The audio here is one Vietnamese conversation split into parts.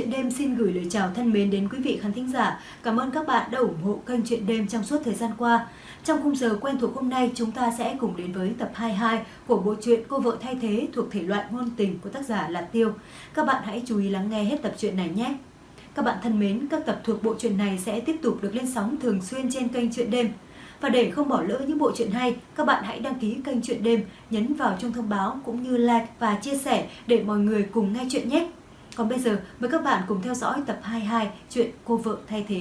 Truyện Đêm xin gửi lời chào thân mến đến quý vị khán thính giả. Cảm ơn các bạn đã ủng hộ kênh Truyện Đêm trong suốt thời gian qua. Trong khung giờ quen thuộc hôm nay, chúng ta sẽ cùng đến với tập 22 của bộ truyện Cô vợ thay thế thuộc thể loại ngôn tình của tác giả là Tiêu. Các bạn hãy chú ý lắng nghe hết tập truyện này nhé. Các bạn thân mến, các tập thuộc bộ truyện này sẽ tiếp tục được lên sóng thường xuyên trên kênh Truyện Đêm. Và để không bỏ lỡ những bộ truyện hay, các bạn hãy đăng ký kênh Truyện Đêm, nhấn vào chuông thông báo cũng như like và chia sẻ để mọi người cùng nghe chuyện nhé. Còn bây giờ, mời các bạn cùng theo dõi tập 22 chuyện Cô vợ thay thế.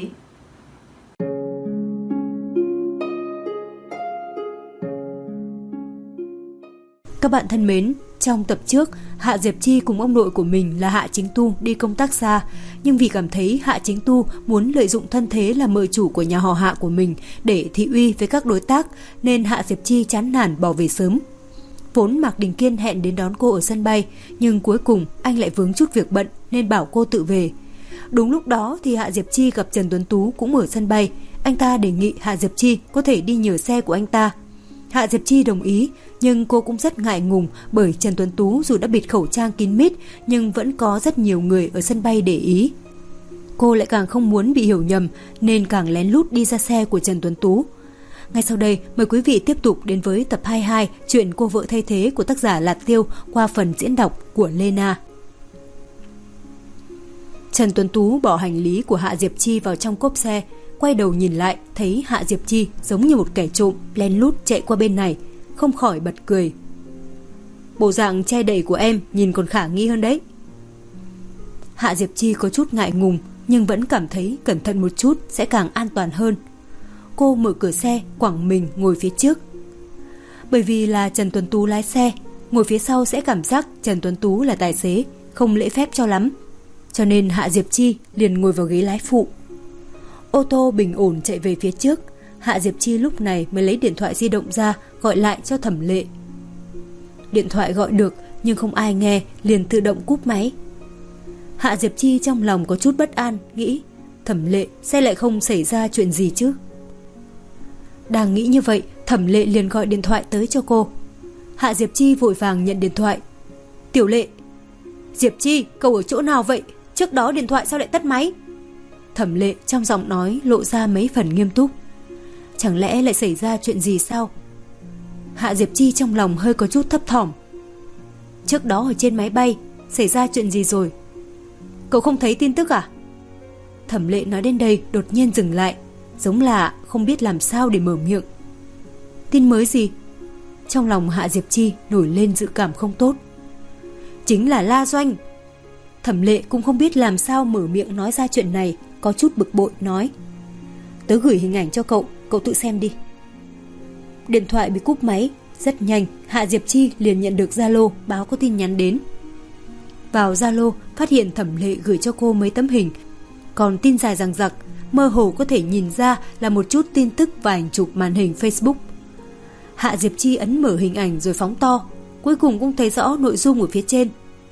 Các bạn thân mến, trong tập trước, Hạ Diệp Chi cùng ông nội của mình là Hạ Chính Tu đi công tác xa, nhưng vì cảm thấy Hạ Chính Tu muốn lợi dụng thân thế là mợ chủ của nhà họ Hạ của mình để thị uy với các đối tác, nên Hạ Diệp Chi chán nản bỏ về sớm. Vốn Mạc Đình Kiên hẹn đến đón cô ở sân bay, nhưng cuối cùng anh lại vướng chút việc bận nên bảo cô tự về. Đúng lúc đó thì Hạ Diệp Chi gặp Trần Tuấn Tú cũng ở sân bay. Anh ta đề nghị Hạ Diệp Chi có thể đi nhờ xe của anh ta. Hạ Diệp Chi đồng ý, nhưng cô cũng rất ngại ngùng bởi Trần Tuấn Tú dù đã bịt khẩu trang kín mít nhưng vẫn có rất nhiều người ở sân bay để ý. Cô lại càng không muốn bị hiểu nhầm nên càng lén lút đi ra xe của Trần Tuấn Tú. Ngay sau đây, mời quý vị tiếp tục đến với tập 22 chuyện Cô vợ thay thế của tác giả là Tiêu qua phần diễn đọc của Lena. Trần Tuấn Tú bỏ hành lý của Hạ Diệp Chi vào trong cốp xe, quay đầu nhìn lại thấy Hạ Diệp Chi giống như một kẻ trộm lén lút chạy qua bên này, không khỏi bật cười. Bộ dạng che đậy của em nhìn còn khả nghi hơn đấy. Hạ Diệp Chi có chút ngại ngùng nhưng vẫn cảm thấy cẩn thận một chút sẽ càng an toàn hơn. Cô mở cửa xe quẳng mình ngồi phía trước. Bởi vì là Trần Tuấn Tú lái xe, ngồi phía sau sẽ cảm giác Trần Tuấn Tú là tài xế, không lễ phép cho lắm. Cho nên Hạ Diệp Chi liền ngồi vào ghế lái phụ. Ô tô bình ổn chạy về phía trước. Hạ Diệp Chi lúc này mới lấy điện thoại di động ra gọi lại cho Thẩm Lệ. Điện thoại gọi được nhưng không ai nghe, liền tự động cúp máy. Hạ Diệp Chi trong lòng có chút bất an, nghĩ Thẩm Lệ sẽ lại không xảy ra chuyện gì chứ. Đang nghĩ như vậy, Thẩm Lệ liền gọi điện thoại tới cho cô. Hạ Diệp Chi vội vàng nhận điện thoại. Tiểu Lệ. Diệp Chi, cậu ở chỗ nào vậy? Trước đó điện thoại sao lại tắt máy? Thẩm Lệ trong giọng nói lộ ra mấy phần nghiêm túc. Chẳng lẽ lại xảy ra chuyện gì sao? Hạ Diệp Chi trong lòng hơi có chút thấp thỏm. Trước đó ở trên máy bay xảy ra chuyện gì rồi? Cậu không thấy tin tức à? Thẩm Lệ nói đến đây đột nhiên dừng lại, giống là không biết làm sao để mở miệng. Tin mới gì? Trong lòng Hạ Diệp Chi nổi lên dự cảm không tốt. Chính là La Doanh. Thẩm Lệ cũng không biết làm sao mở miệng nói ra chuyện này, có chút bực bội nói. Tớ gửi hình ảnh cho cậu, cậu tự xem đi. Điện thoại bị cúp máy. Rất nhanh, Hạ Diệp Chi liền nhận được Zalo báo có tin nhắn đến. Vào Zalo phát hiện Thẩm Lệ gửi cho cô mấy tấm hình, còn tin dài dằng dặc, mơ hồ có thể nhìn ra là một chút tin tức và ảnh chụp màn hình Facebook. Hạ Diệp Chi ấn mở hình ảnh rồi phóng to, cuối cùng cũng thấy rõ nội dung ở phía trên.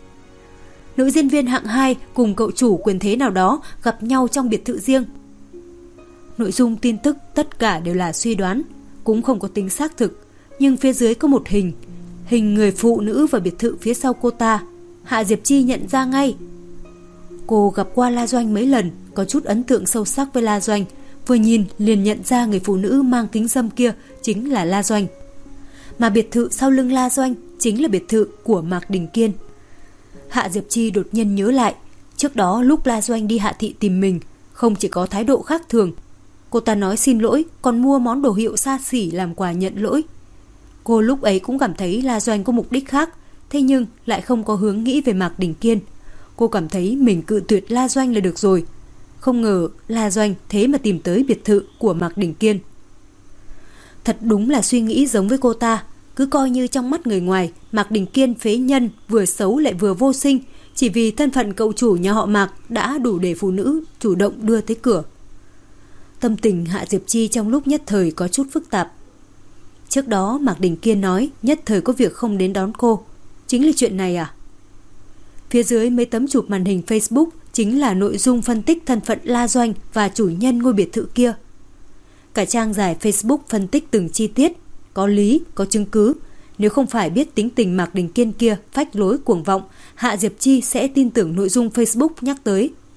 Nữ diễn viên hạng 2 cùng cậu chủ quyền thế nào đó gặp nhau trong biệt thự riêng. Nội dung tin tức tất cả đều là suy đoán, cũng không có tính xác thực, nhưng phía dưới có một hình người phụ nữ và biệt thự phía sau cô ta. Hạ Diệp Chi nhận ra ngay. Cô gặp qua La Doanh mấy lần, có chút ấn tượng sâu sắc với La Doanh, vừa nhìn liền nhận ra người phụ nữ mang kính râm kia chính là La Doanh. Mà biệt thự sau lưng La Doanh chính là biệt thự của Mạc Đình Kiên. Hạ Diệp Chi đột nhiên nhớ lại, trước đó lúc La Doanh đi Hạ thị tìm mình, không chỉ có thái độ khác thường, cô ta nói xin lỗi, còn mua món đồ hiệu xa xỉ làm quà nhận lỗi. Cô lúc ấy cũng cảm thấy La Doanh có mục đích khác, thế nhưng lại không có hướng nghĩ về Mạc Đình Kiên. Cô cảm thấy mình cự tuyệt La Doanh là được rồi. Không ngờ La Doanh thế mà tìm tới biệt thự của Mạc Đình Kiên. Thật đúng là suy nghĩ giống với cô ta. Cứ coi như trong mắt người ngoài, Mạc Đình Kiên phế nhân, vừa xấu lại vừa vô sinh, chỉ vì thân phận cậu chủ nhà họ Mạc đã đủ để phụ nữ chủ động đưa tới cửa. Tâm tình Hạ Diệp Chi trong lúc nhất thời có chút phức tạp. Trước đó Mạc Đình Kiên nói nhất thời có việc không đến đón cô. Chính là chuyện này à? Phía dưới mấy tấm chụp màn hình Facebook chính là nội dung phân tích thân phận La Doanh và chủ nhân ngôi biệt thự kia. Cả trang dài Facebook phân tích từng chi tiết, có lý, có chứng cứ. Nếu không phải biết tính tình Mạc Đình Kiên kia phách lối cuồng vọng, Hạ Diệp Chi sẽ tin tưởng nội dung Facebook nhắc tới.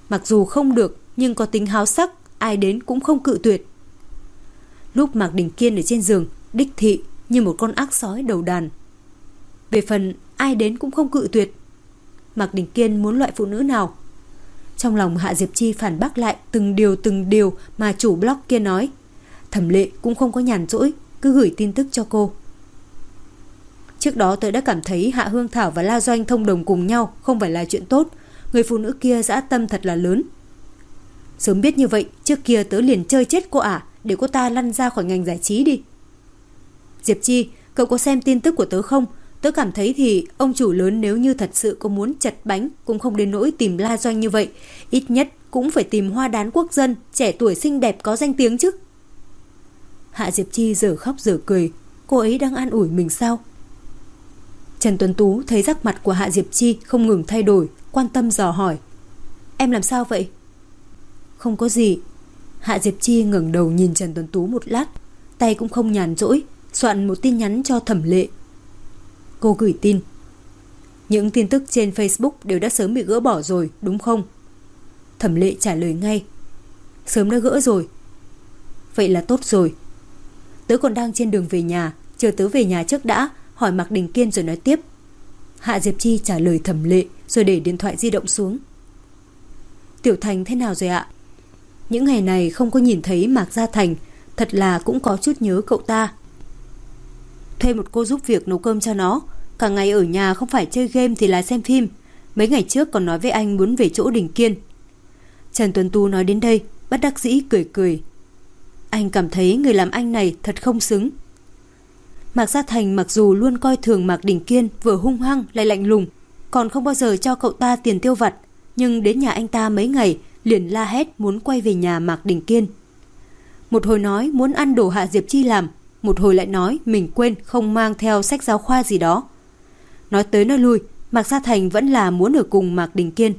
mặc dù không được nhưng có tính háo sắc, ai đến cũng không cự tuyệt. Lúc Mạc Đình Kiên ở trên giường, đích thị như một con ác sói đầu đàn. Về phần ai đến cũng không cự tuyệt, Mạc Đình Kiên muốn loại phụ nữ nào? Trong lòng Hạ Diệp Chi phản bác lại từng điều mà chủ blog kia nói. Thẩm Lệ cũng không có nhàn rỗi, cứ gửi tin tức cho cô. Trước đó tớ đã cảm thấy Hạ Hương Thảo và La Doanh thông đồng cùng nhau không phải là chuyện tốt. Người phụ nữ kia dã tâm thật là lớn. Sớm biết như vậy, trước kia tớ liền chơi chết cô ả, để cô ta lăn ra khỏi ngành giải trí đi. Diệp Chi, cậu có xem tin tức của tớ không? Tớ cảm thấy thì ông chủ lớn nếu như thật sự có muốn chật bánh cũng không đến nỗi tìm La Doanh như vậy. Ít nhất cũng phải tìm hoa đán quốc dân, trẻ tuổi xinh đẹp có danh tiếng chứ. Hạ Diệp Chi giờ khóc giờ cười. Cô ấy đang an ủi mình sao? Trần Tuấn Tú thấy sắc mặt của Hạ Diệp Chi không ngừng thay đổi, quan tâm dò hỏi. Em làm sao vậy? Không có gì. Hạ Diệp Chi ngẩng đầu nhìn Trần Tuấn Tú một lát, tay cũng không nhàn rỗi, soạn một tin nhắn cho Thẩm Lệ. Cô gửi tin. Những tin tức trên Facebook đều đã sớm bị gỡ bỏ rồi, đúng không? Thẩm Lệ trả lời ngay. Sớm đã gỡ rồi. Vậy là tốt rồi. Tớ còn đang trên đường về nhà, chờ tớ về nhà trước đã, hỏi Mạc Đình Kiên rồi nói tiếp. Hạ Diệp Chi trả lời Thẩm Lệ rồi để điện thoại di động xuống. Tiểu Thành thế nào rồi ạ? Những ngày này không có nhìn thấy Mạc Gia Thành, thật là cũng có chút nhớ cậu ta. Thuê một cô giúp việc nấu cơm cho nó, cả ngày ở nhà không phải chơi game thì là xem phim. Mấy ngày trước còn nói với anh muốn về chỗ Đình Kiên. Trần Tuấn Tú nói đến đây, bất đắc dĩ cười cười. Anh cảm thấy người làm anh này thật không xứng. Mạc Gia Thành mặc dù luôn coi thường Mạc Đình Kiên vừa hung hăng lại lạnh lùng, còn không bao giờ cho cậu ta tiền tiêu vặt, nhưng đến nhà anh ta mấy ngày liền la hét muốn quay về nhà Mạc Đình Kiên. Một hồi nói muốn ăn đồ Hạ Diệp Chi làm, một hồi lại nói mình quên không mang theo sách giáo khoa gì đó. Nói tới nói lui, Mạc Gia Thành vẫn là muốn ở cùng Mạc Đình Kiên.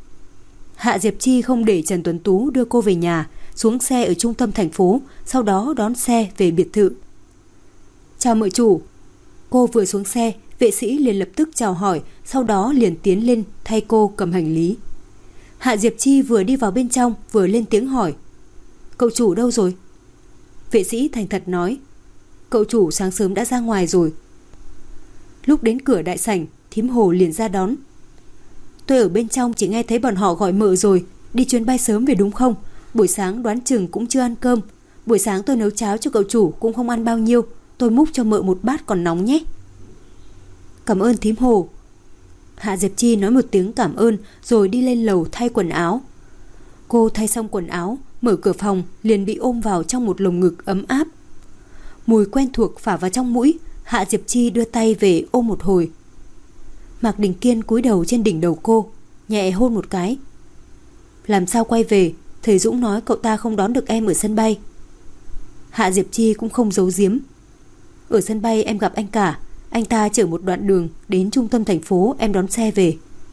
Hạ Diệp Chi không để Trần Tuấn Tú đưa cô về nhà, xuống xe ở trung tâm thành phố, sau đó đón xe về biệt thự. Chào mợ chủ. Cô vừa xuống xe, vệ sĩ liền lập tức chào hỏi, sau đó liền tiến lên thay cô cầm hành lý. Hạ Diệp Chi vừa đi vào bên trong vừa lên tiếng hỏi. Cậu chủ đâu rồi? Vệ sĩ thành thật nói. Cậu chủ sáng sớm đã ra ngoài rồi. Lúc đến cửa đại sảnh, thím Hồ liền ra đón. Tôi ở bên trong chỉ nghe thấy bọn họ gọi mợ rồi. Đi chuyến bay sớm về đúng không? Buổi sáng đoán chừng cũng chưa ăn cơm. Buổi sáng tôi nấu cháo cho cậu chủ cũng không ăn bao nhiêu. Tôi múc cho mợ một bát còn nóng nhé. Cảm ơn thím Hồ. Hạ Diệp Chi nói một tiếng cảm ơn rồi đi lên lầu thay quần áo. Cô thay xong quần áo, mở cửa phòng liền bị ôm vào trong một lồng ngực ấm áp. Mùi quen thuộc phả vào trong mũi, Hạ Diệp Chi đưa tay về ôm một hồi. Mạc Đình Kiên cúi đầu trên đỉnh đầu cô, nhẹ hôn một cái. Làm sao quay về? Thầy Dũng nói cậu ta không đón được em ở sân bay. Hạ Diệp Chi cũng không giấu giếm. Ở sân bay em gặp anh cả, anh ta chở một đoạn đường đến trung tâm thành phố, em đón xe về.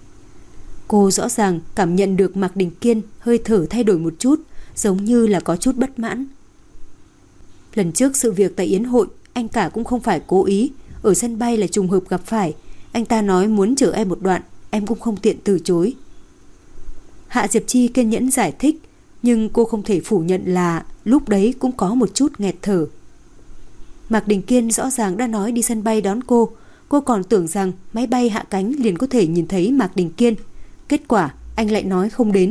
Cô rõ ràng cảm nhận được Mạc Đình Kiên hơi thở thay đổi một chút, giống như là có chút bất mãn. Lần trước sự việc tại yến hội, anh cả cũng không phải cố ý, ở sân bay là trùng hợp gặp phải. Anh ta nói muốn chở em một đoạn, em cũng không tiện từ chối. Hạ Diệp Chi kiên nhẫn giải thích, nhưng cô không thể phủ nhận là lúc đấy cũng có một chút nghẹt thở. Mạc Đình Kiên rõ ràng đã nói đi sân bay đón cô còn tưởng rằng máy bay hạ cánh liền có thể nhìn thấy Mạc Đình Kiên. Kết quả anh lại nói không đến.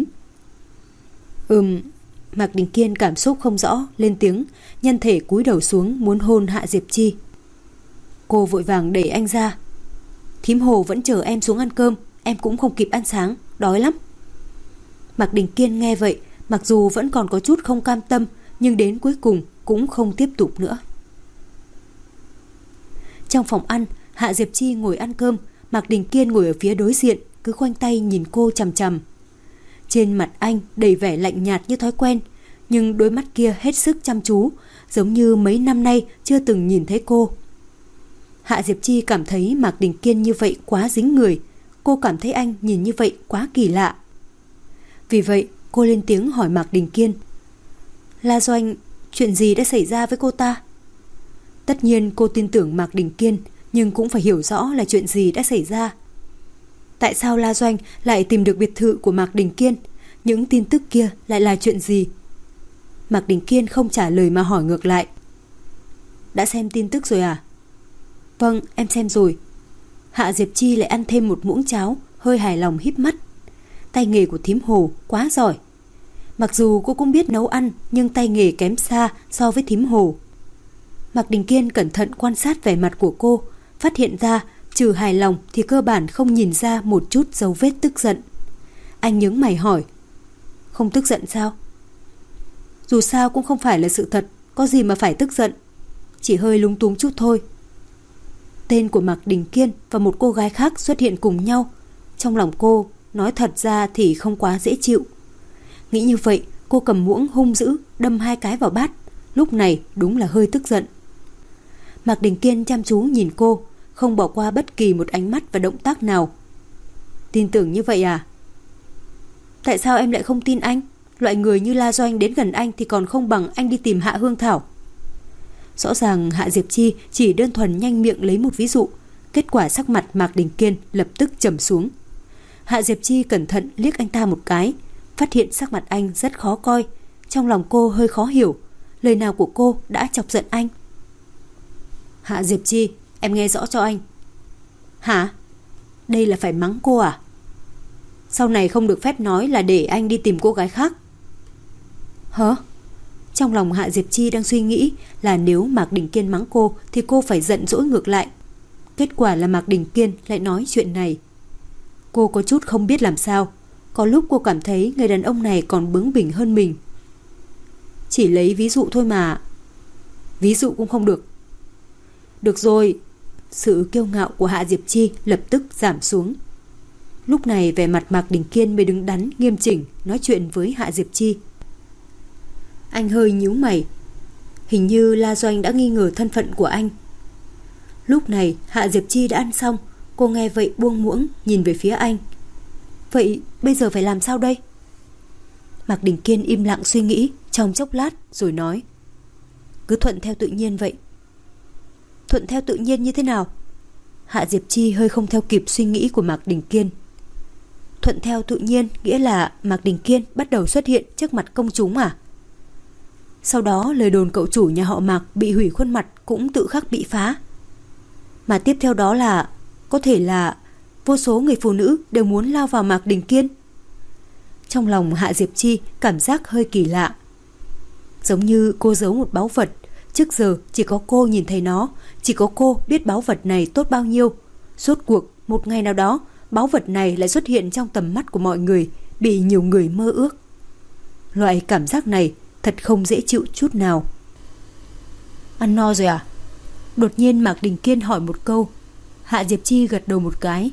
Mạc Đình Kiên cảm xúc không rõ, lên tiếng, nhân thể cúi đầu xuống muốn hôn Hạ Diệp Chi. Cô vội vàng đẩy anh ra. Thím Hồ vẫn chờ em xuống ăn cơm, em cũng không kịp ăn sáng, đói lắm. Mạc Đình Kiên nghe vậy, mặc dù vẫn còn có chút không cam tâm, nhưng đến cuối cùng cũng không tiếp tục nữa. Trong phòng ăn, Hạ Diệp Chi ngồi ăn cơm, Mạc Đình Kiên ngồi ở phía đối diện, cứ khoanh tay nhìn cô chằm chằm. Trên mặt anh đầy vẻ lạnh nhạt như thói quen, nhưng đôi mắt kia hết sức chăm chú, giống như mấy năm nay chưa từng nhìn thấy cô. Hạ Diệp Chi cảm thấy Mạc Đình Kiên như vậy quá dính người, cô cảm thấy anh nhìn như vậy quá kỳ lạ. Vì vậy cô lên tiếng hỏi Mạc Đình Kiên. La Doanh, chuyện gì đã xảy ra với cô ta? Tất nhiên cô tin tưởng Mạc Đình Kiên, nhưng cũng phải hiểu rõ là chuyện gì đã xảy ra. Tại sao La Doanh lại tìm được biệt thự của Mạc Đình Kiên? Những tin tức kia lại là chuyện gì? Mạc Đình Kiên không trả lời mà hỏi ngược lại. Đã xem tin tức rồi à? Vâng, em xem rồi. Hạ Diệp Chi lại ăn thêm một muỗng cháo, hơi hài lòng híp mắt. Tay nghề của thím Hồ quá giỏi. Mặc dù cô cũng biết nấu ăn, nhưng tay nghề kém xa so với thím Hồ. Mạc Đình Kiên cẩn thận quan sát vẻ mặt của cô, phát hiện ra trừ hài lòng thì cơ bản không nhìn ra một chút dấu vết tức giận. Anh nhướng mày hỏi. Không tức giận sao? Dù sao cũng không phải là sự thật, có gì mà phải tức giận. Chỉ hơi lúng túng chút thôi. Tên của Mạc Đình Kiên và một cô gái khác xuất hiện cùng nhau. Trong lòng cô, nói thật ra thì không quá dễ chịu. Nghĩ như vậy, cô cầm muỗng hung dữ đâm 2 cái vào bát. Lúc này đúng là hơi tức giận. Mạc Đình Kiên chăm chú nhìn cô, không bỏ qua bất kỳ một ánh mắt và động tác nào. Tin tưởng như vậy à? Tại sao em lại không tin anh? Loại người như La Doanh đến gần anh thì còn không bằng anh đi tìm Hạ Hương Thảo. Rõ ràng Hạ Diệp Chi chỉ đơn thuần nhanh miệng lấy một ví dụ. Kết quả sắc mặt Mạc Đình Kiên lập tức trầm xuống. Hạ Diệp Chi cẩn thận liếc anh ta một cái, phát hiện sắc mặt anh rất khó coi. Trong lòng cô hơi khó hiểu, lời nào của cô đã chọc giận anh. Hạ Diệp Chi, em nghe rõ cho anh. Hả? Đây là phải mắng cô à? Sau này không được phép nói là để anh đi tìm cô gái khác. Hả? Trong lòng Hạ Diệp Chi đang suy nghĩ là nếu Mạc Đình Kiên mắng cô thì cô phải giận dỗi ngược lại. Kết quả là Mạc Đình Kiên lại nói chuyện này. Cô có chút không biết làm sao. Có lúc cô cảm thấy người đàn ông này còn bướng bỉnh hơn mình. Chỉ lấy ví dụ thôi mà. Ví dụ cũng không được. Được rồi. Sự kiêu ngạo của Hạ Diệp Chi lập tức giảm xuống. Lúc này vẻ mặt Mạc Đình Kiên mới đứng đắn nghiêm chỉnh nói chuyện với Hạ Diệp Chi. Anh hơi nhíu mày. Hình như La Doanh đã nghi ngờ thân phận của anh. Lúc này Hạ Diệp Chi đã ăn xong. Cô nghe vậy buông muỗng nhìn về phía anh. Vậy bây giờ phải làm sao đây? Mạc Đình Kiên im lặng suy nghĩ trong chốc lát rồi nói. Cứ thuận theo tự nhiên vậy. Thuận theo tự nhiên như thế nào? Hạ Diệp Chi hơi không theo kịp suy nghĩ của Mạc Đình Kiên. Thuận theo tự nhiên nghĩa là Mạc Đình Kiên bắt đầu xuất hiện trước mặt công chúng à? Sau đó lời đồn cậu chủ nhà họ Mạc bị hủy khuôn mặt cũng tự khắc bị phá. Mà tiếp theo đó là có thể là vô số người phụ nữ đều muốn lao vào Mạc Đình Kiên. Trong lòng Hạ Diệp Chi cảm giác hơi kỳ lạ. Giống như cô giấu một báu vật. Trước giờ chỉ có cô nhìn thấy nó, chỉ có cô biết báu vật này tốt bao nhiêu. Rốt cuộc một ngày nào đó báu vật này lại xuất hiện trong tầm mắt của mọi người, bị nhiều người mơ ước. Loại cảm giác này thật không dễ chịu chút nào. Ăn no rồi à? Đột nhiên Mạc Đình Kiên hỏi một câu. Hạ Diệp Chi gật đầu một cái.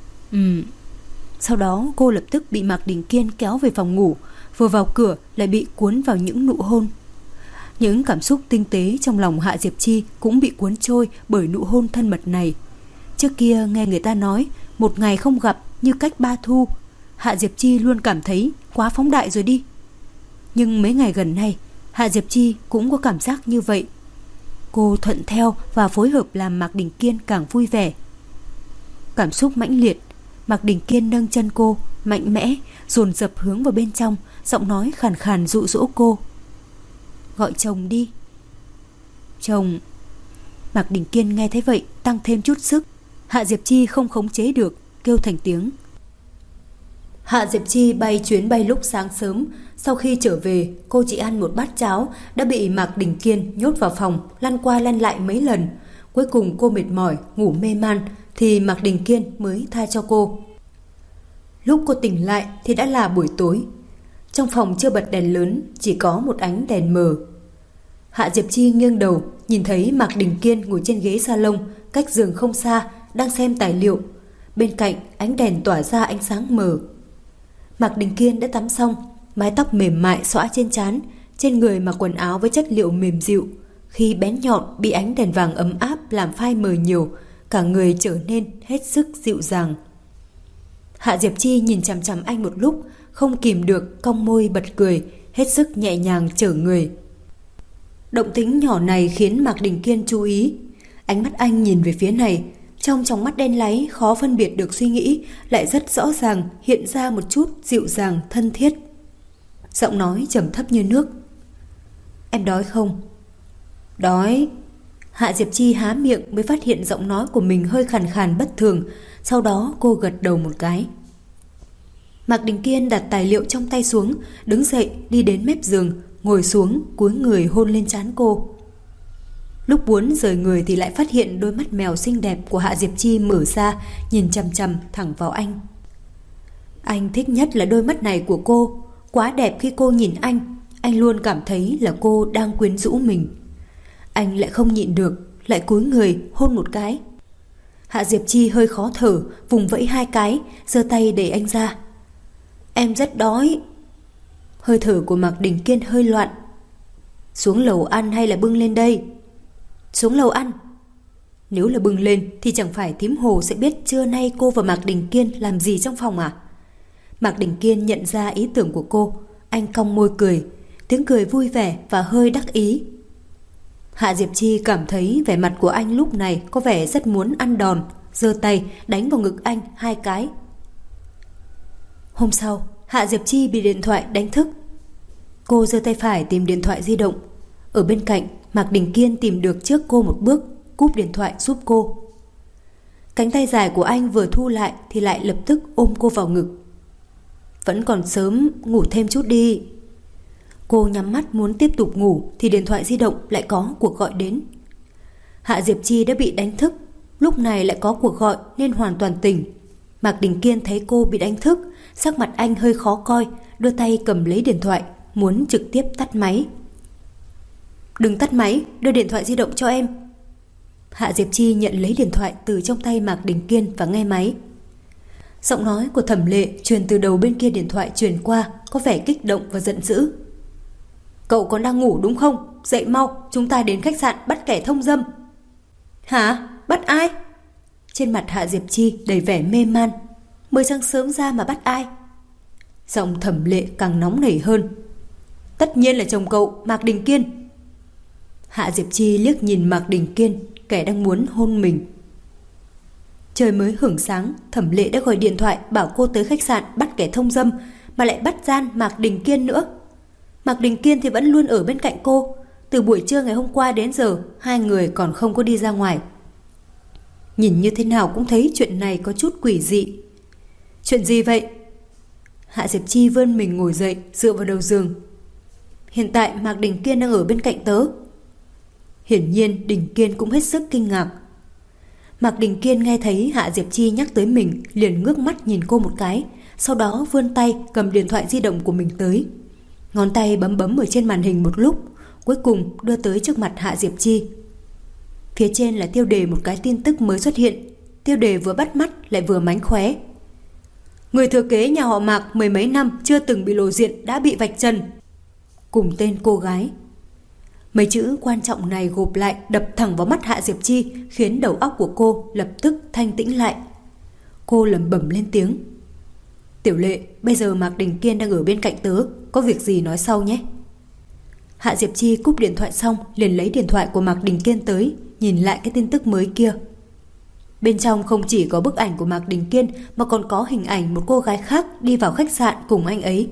Sau đó cô lập tức bị Mạc Đình Kiên kéo về phòng ngủ. Vừa vào cửa lại bị cuốn vào những nụ hôn. Những cảm xúc tinh tế trong lòng Hạ Diệp Chi cũng bị cuốn trôi bởi nụ hôn thân mật này. Trước kia nghe người ta nói một ngày không gặp như cách 3 thu. Hạ Diệp Chi luôn cảm thấy quá phóng đại rồi đi. Nhưng mấy ngày gần đây Hạ Diệp Chi cũng có cảm giác như vậy. Cô thuận theo và phối hợp làm Mạc Đình Kiên càng vui vẻ. Cảm xúc mãnh liệt, Mạc Đình Kiên nâng chân cô mạnh mẽ dồn dập hướng vào bên trong, giọng nói khàn khàn dụ dỗ cô. Gọi chồng đi. Chồng. Mạc Đình Kiên nghe thấy vậy tăng thêm chút sức. Hạ Diệp Chi không khống chế được, kêu thành tiếng. Hạ Diệp Chi bay chuyến bay lúc sáng sớm. Sau khi trở về, cô chỉ ăn một bát cháo đã bị Mạc Đình Kiên nhốt vào phòng, lăn qua lăn lại mấy lần. Cuối cùng cô mệt mỏi, ngủ mê man thì Mạc Đình Kiên mới tha cho cô. Lúc cô tỉnh lại thì đã là buổi tối. Trong phòng chưa bật đèn lớn, chỉ có một ánh đèn mờ. Hạ Diệp Chi nghiêng đầu, nhìn thấy Mạc Đình Kiên ngồi trên ghế salon, cách giường không xa, đang xem tài liệu. Bên cạnh ánh đèn tỏa ra ánh sáng mờ. Mạc Đình Kiên đã tắm xong, mái tóc mềm mại xõa trên trán, trên người mặc quần áo với chất liệu mềm dịu. Khi bén nhọn bị ánh đèn vàng ấm áp làm phai mờ nhiều, cả người trở nên hết sức dịu dàng. Hạ Diệp Chi nhìn chằm chằm anh một lúc, không kìm được cong môi bật cười, hết sức nhẹ nhàng trở người. Động tĩnh nhỏ này khiến Mạc Đình Kiên chú ý. Ánh mắt anh nhìn về phía này, trong tròng mắt đen láy khó phân biệt được suy nghĩ, lại rất rõ ràng hiện ra một chút dịu dàng thân thiết. Giọng nói trầm thấp như nước. Em đói không? Đói. Hạ Diệp Chi há miệng mới phát hiện giọng nói của mình hơi khàn khàn bất thường. Sau đó cô gật đầu một cái. Mạc Đình Kiên đặt tài liệu trong tay xuống, đứng dậy đi đến mép giường, ngồi xuống cúi người hôn lên trán cô. Lúc muốn rời người thì lại phát hiện đôi mắt mèo xinh đẹp của Hạ Diệp Chi mở ra, nhìn chằm chằm thẳng vào anh. Anh thích nhất là đôi mắt này của cô, quá đẹp khi cô nhìn anh luôn cảm thấy là cô đang quyến rũ mình. Anh lại không nhịn được, lại cúi người hôn một cái. Hạ Diệp Chi hơi khó thở, vùng vẫy 2 cái, giơ tay đẩy anh ra. Em rất đói. Hơi thở của Mạc Đình Kiên hơi loạn. Xuống lầu ăn hay là bưng lên đây? Xuống lầu ăn. Nếu là bưng lên thì chẳng phải thím Hồ sẽ biết trưa nay cô và Mạc Đình Kiên làm gì trong phòng à? Mạc Đình Kiên nhận ra ý tưởng của cô, anh cong môi cười, tiếng cười vui vẻ và hơi đắc ý. Hạ Diệp Chi cảm thấy vẻ mặt của anh lúc này có vẻ rất muốn ăn đòn, giơ tay đánh vào ngực anh 2 cái. Hôm sau, Hạ Diệp Chi bị điện thoại đánh thức. Cô giơ tay phải tìm điện thoại di động. Ở bên cạnh, Mạc Đình Kiên tìm được trước cô một bước, cúp điện thoại giúp cô. Cánh tay dài của anh vừa thu lại thì lại lập tức ôm cô vào ngực. Vẫn còn sớm, ngủ thêm chút đi. Cô nhắm mắt muốn tiếp tục ngủ thì điện thoại di động lại có cuộc gọi đến. Hạ Diệp Chi đã bị đánh thức, lúc này lại có cuộc gọi nên hoàn toàn tỉnh. Mạc Đình Kiên thấy cô bị đánh thức, sắc mặt anh hơi khó coi, đưa tay cầm lấy điện thoại, muốn trực tiếp tắt máy. Đừng tắt máy, đưa điện thoại di động cho em. Hạ Diệp Chi nhận lấy điện thoại từ trong tay Mạc Đình Kiên và nghe máy. Giọng nói của Thẩm Lệ truyền từ đầu bên kia điện thoại truyền qua, có vẻ kích động và giận dữ. Cậu còn đang ngủ đúng không? Dậy mau, chúng ta đến khách sạn bắt kẻ thông dâm. Hả? Bắt ai? Trên mặt Hạ Diệp Chi đầy vẻ mê man. Mới sáng sớm ra mà bắt ai? Giọng Thẩm Lệ càng nóng nảy hơn. Tất nhiên là chồng cậu, Mạc Đình Kiên. Hạ Diệp Chi liếc nhìn Mạc Đình Kiên, kẻ đang muốn hôn mình. Trời mới hửng sáng, Thẩm Lệ đã gọi điện thoại bảo cô tới khách sạn bắt kẻ thông dâm, mà lại bắt gian Mạc Đình Kiên nữa. Mạc Đình Kiên thì vẫn luôn ở bên cạnh cô. Từ buổi trưa ngày hôm qua đến giờ, hai người còn không có đi ra ngoài. Nhìn như thế nào cũng thấy chuyện này có chút quỷ dị. Chuyện gì vậy? Hạ Diệp Chi vươn mình ngồi dậy, dựa vào đầu giường. Hiện tại Mạc Đình Kiên đang ở bên cạnh tớ. Hiển nhiên Đình Kiên cũng hết sức kinh ngạc. Mạc Đình Kiên nghe thấy Hạ Diệp Chi nhắc tới mình, liền ngước mắt nhìn cô một cái, sau đó vươn tay cầm điện thoại di động của mình tới. Ngón tay bấm ở trên màn hình một lúc, cuối cùng đưa tới trước mặt Hạ Diệp Chi. Phía trên là tiêu đề một cái tin tức mới xuất hiện. Tiêu đề vừa bắt mắt lại vừa mánh khóe. Người thừa kế nhà họ Mạc 10 mấy năm chưa từng bị lộ diện đã bị vạch trần. Cùng tên cô gái. Mấy chữ quan trọng này gộp lại đập thẳng vào mắt Hạ Diệp Chi, khiến đầu óc của cô lập tức thanh tĩnh lại. Cô lẩm bẩm lên tiếng. Tiểu Lệ, bây giờ Mạc Đình Kiên đang ở bên cạnh tớ, có việc gì nói sau nhé. Hạ Diệp Chi cúp điện thoại xong liền lấy điện thoại của Mạc Đình Kiên tới, nhìn lại cái tin tức mới kia. Bên trong không chỉ có bức ảnh của Mạc Đình Kiên mà còn có hình ảnh một cô gái khác đi vào khách sạn cùng anh ấy.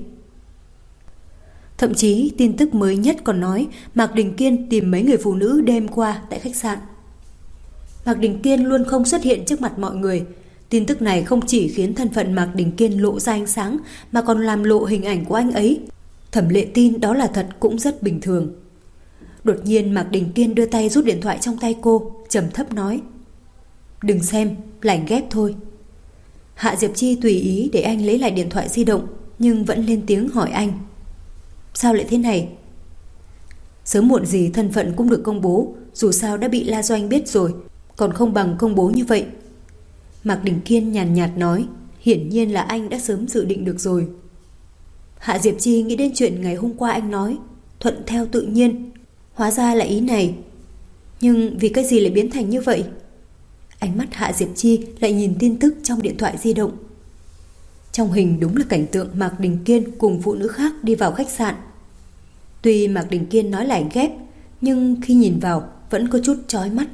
Thậm chí tin tức mới nhất còn nói Mạc Đình Kiên tìm mấy người phụ nữ đêm qua tại khách sạn. Mạc Đình Kiên luôn không xuất hiện trước mặt mọi người. Tin tức này không chỉ khiến thân phận Mạc Đình Kiên lộ ra ánh sáng mà còn làm lộ hình ảnh của anh ấy. Thẩm Lệ tin đó là thật cũng rất bình thường. Đột nhiên Mạc Đình Kiên đưa tay rút điện thoại trong tay cô, trầm thấp nói. Đừng xem, lảnh ghép thôi. Hạ Diệp Chi tùy ý để anh lấy lại điện thoại di động, nhưng vẫn lên tiếng hỏi anh. Sao lại thế này? Sớm muộn gì thân phận cũng được công bố, dù sao đã bị La Doanh biết rồi, còn không bằng công bố như vậy. Mạc Đình Kiên nhàn nhạt nói, hiển nhiên là anh đã sớm dự định được rồi. Hạ Diệp Chi nghĩ đến chuyện ngày hôm qua anh nói, thuận theo tự nhiên, hóa ra là ý này. Nhưng vì cái gì lại biến thành như vậy? Ánh mắt Hạ Diệp Chi lại nhìn tin tức trong điện thoại di động. Trong hình đúng là cảnh tượng Mạc Đình Kiên cùng phụ nữ khác đi vào khách sạn. Tuy Mạc Đình Kiên nói là ảnh ghép, nhưng khi nhìn vào vẫn có chút chói mắt.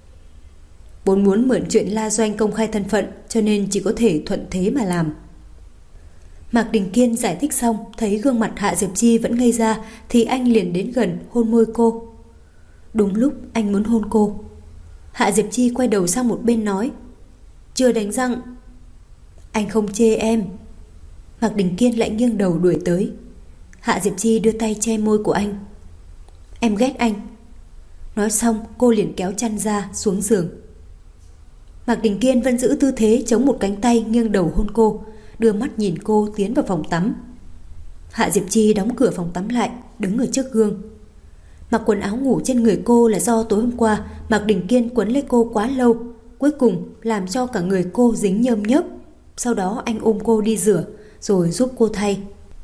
Vốn muốn mượn chuyện La Doanh công khai thân phận, cho nên chỉ có thể thuận thế mà làm. Mạc Đình Kiên giải thích xong, thấy gương mặt Hạ Diệp Chi vẫn ngây ra thì anh liền đến gần hôn môi cô. Đúng lúc anh muốn hôn cô, Hạ Diệp Chi quay đầu sang một bên nói: chưa đánh răng. Anh không chê em. Mạc Đình Kiên lại nghiêng đầu đuổi tới. Hạ Diệp Chi đưa tay che môi của anh. Em ghét anh. Nói xong cô liền kéo chăn ra xuống giường. Mạc Đình Kiên vẫn giữ tư thế chống một cánh tay nghiêng đầu hôn cô, đưa mắt nhìn cô tiến vào phòng tắm. Hạ Diệp Chi đóng cửa phòng tắm lại, đứng ở trước gương. Mặc quần áo ngủ trên người cô là do tối hôm qua Mạc Đình Kiên quấn lấy cô quá lâu, cuối cùng làm cho cả người cô dính nhơm nhớp. Sau đó anh ôm cô đi rửa rồi giúp cô thay.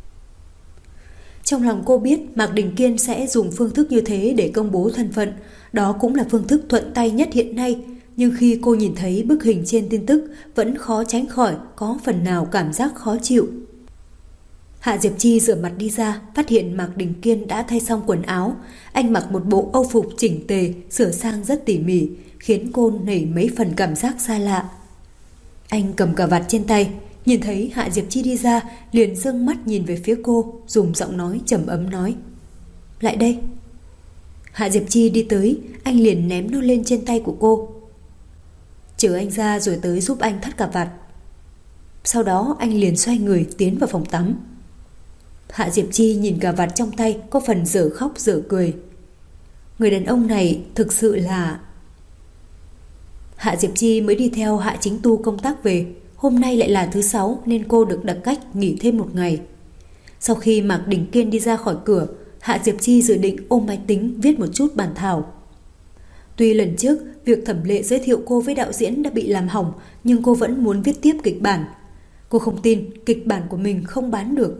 Trong lòng cô biết Mạc Đình Kiên sẽ dùng phương thức như thế để công bố thân phận, đó cũng là phương thức thuận tay nhất hiện nay. Nhưng khi cô nhìn thấy bức hình trên tin tức, vẫn khó tránh khỏi có phần nào cảm giác khó chịu. Hạ Diệp Chi rửa mặt đi ra, phát hiện Mạc Đình Kiên đã thay xong quần áo. Anh mặc một bộ âu phục chỉnh tề, sửa sang rất tỉ mỉ, khiến cô nảy mấy phần cảm giác xa lạ. Anh cầm cà vạt trên tay, nhìn thấy Hạ Diệp Chi đi ra, liền dương mắt nhìn về phía cô, dùng giọng nói trầm ấm nói: lại đây. Hạ Diệp Chi đi tới, anh liền ném nó lên trên tay của cô. Chờ anh ra rồi tới giúp anh thắt cà vạt. Sau đó anh liền xoay người tiến vào phòng tắm. Hạ Diệp Chi nhìn cà vạt trong tay có phần dở khóc dở cười. Người đàn ông này thực sự là... Hạ Diệp Chi mới đi theo Hạ Chính Tu công tác về. Hôm nay lại là thứ Sáu nên cô được đặc cách nghỉ thêm một ngày. Sau khi Mạc Đình Kiên đi ra khỏi cửa, Hạ Diệp Chi dự định ôm máy tính viết một chút bản thảo. Tuy lần trước việc Thẩm Lệ giới thiệu cô với đạo diễn đã bị làm hỏng, nhưng cô vẫn muốn viết tiếp kịch bản. Cô không tin kịch bản của mình không bán được.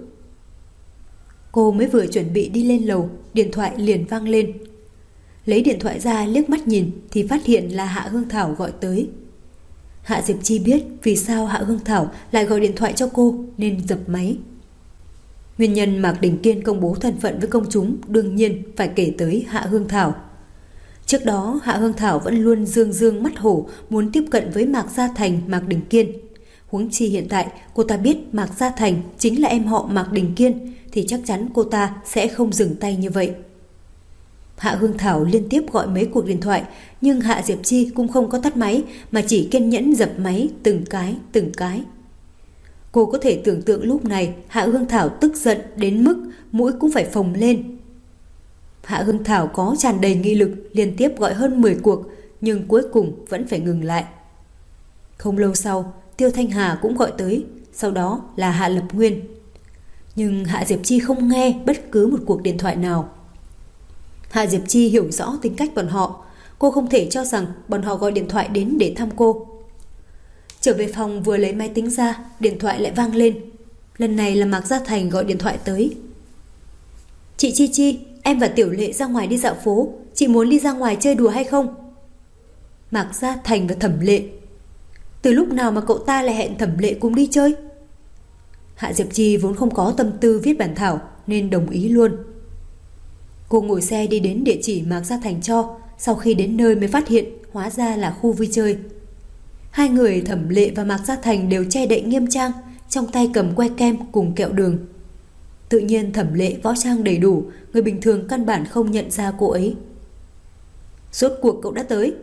Cô mới vừa chuẩn bị đi lên lầu, điện thoại liền vang lên. Lấy điện thoại ra liếc mắt nhìn thì phát hiện là Hạ Hương Thảo gọi tới. Hạ Diệp Chi biết vì sao Hạ Hương Thảo lại gọi điện thoại cho cô nên dập máy. Nguyên nhân Mạc Đình Kiên công bố thân phận với công chúng đương nhiên phải kể tới Hạ Hương Thảo. Trước đó Hạ Hương Thảo vẫn luôn dương dương mắt hổ muốn tiếp cận với Mạc Gia Thành, Mạc Đình Kiên. Huống chi hiện tại cô ta biết Mạc Gia Thành chính là em họ Mạc Đình Kiên thì chắc chắn cô ta sẽ không dừng tay như vậy. Hạ Hương Thảo liên tiếp gọi mấy cuộc điện thoại, nhưng Hạ Diệp Chi cũng không có tắt máy mà chỉ kiên nhẫn dập máy từng cái. Cô có thể tưởng tượng lúc này Hạ Hương Thảo tức giận đến mức mũi cũng phải phồng lên. Hạ Hương Thảo có tràn đầy nghị lực liên tiếp gọi hơn 10 cuộc, nhưng cuối cùng vẫn phải ngừng lại. Không lâu sau, Tiêu Thanh Hà cũng gọi tới, sau đó là Hạ Lập Nguyên. Nhưng Hạ Diệp Chi không nghe bất cứ một cuộc điện thoại nào. Hạ Diệp Chi hiểu rõ tính cách bọn họ. Cô không thể cho rằng bọn họ gọi điện thoại đến để thăm cô. Trở về phòng vừa lấy máy tính ra, điện thoại lại vang lên. Lần này là Mạc Gia Thành gọi điện thoại tới. Chị Chi Chi, em và Tiểu Lệ ra ngoài đi dạo phố. Chị muốn đi ra ngoài chơi đùa hay không? Mạc Gia Thành và Thẩm Lệ. Từ lúc nào mà cậu ta lại hẹn Thẩm Lệ cùng đi chơi? Hạ Diệp Chi vốn không có tâm tư viết bản thảo nên đồng ý luôn. Cô ngồi xe đi đến địa chỉ Mạc Gia Thành cho. Sau khi đến nơi mới phát hiện hóa ra là khu vui chơi. Hai người Thẩm Lệ và Mạc Gia Thành đều che đậy nghiêm trang, trong tay cầm que kem cùng kẹo đường. Tự nhiên Thẩm Lệ võ trang đầy đủ, người bình thường căn bản không nhận ra cô ấy. Rốt cuộc cậu đã tới.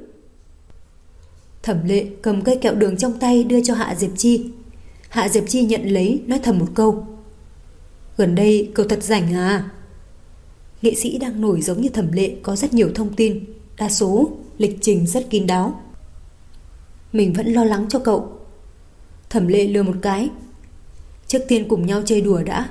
Thẩm Lệ cầm cây kẹo đường trong tay đưa cho Hạ Diệp Chi. Hạ Diệp Chi nhận lấy, nói thầm một câu: gần đây cậu thật rảnh à? Nghệ sĩ đang nổi giống như Thẩm Lệ có rất nhiều thông tin, đa số lịch trình rất kín đáo. Mình vẫn lo lắng cho cậu. Thẩm Lệ lừa một cái. Trước tiên cùng nhau chơi đùa đã.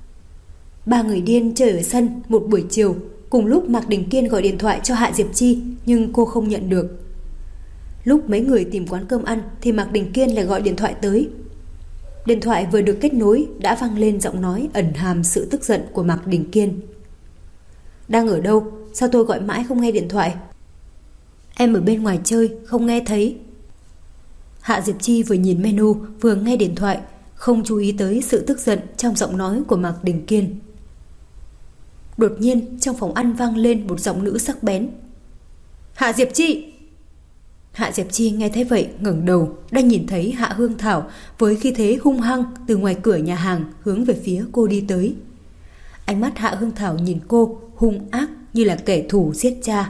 Ba người điên chơi ở sân một buổi chiều. Cùng lúc Mạc Đình Kiên gọi điện thoại cho Hạ Diệp Chi, nhưng cô không nhận được. Lúc mấy người tìm quán cơm ăn thì Mạc Đình Kiên lại gọi điện thoại tới. Điện thoại vừa được kết nối đã vang lên giọng nói ẩn hàm sự tức giận của Mạc Đình Kiên. Đang ở đâu? Sao tôi gọi mãi không nghe điện thoại? Em ở bên ngoài chơi, không nghe thấy. Hạ Diệp Chi vừa nhìn menu vừa nghe điện thoại, không chú ý tới sự tức giận trong giọng nói của Mạc Đình Kiên. Đột nhiên trong phòng ăn vang lên một giọng nữ sắc bén. Hạ Diệp Chi! Hạ Diệp Chi nghe thấy vậy ngẩng đầu, đã nhìn thấy Hạ Hương Thảo với khí thế hung hăng từ ngoài cửa nhà hàng hướng về phía cô đi tới. Ánh mắt Hạ Hương Thảo nhìn cô hung ác như là kẻ thù giết cha.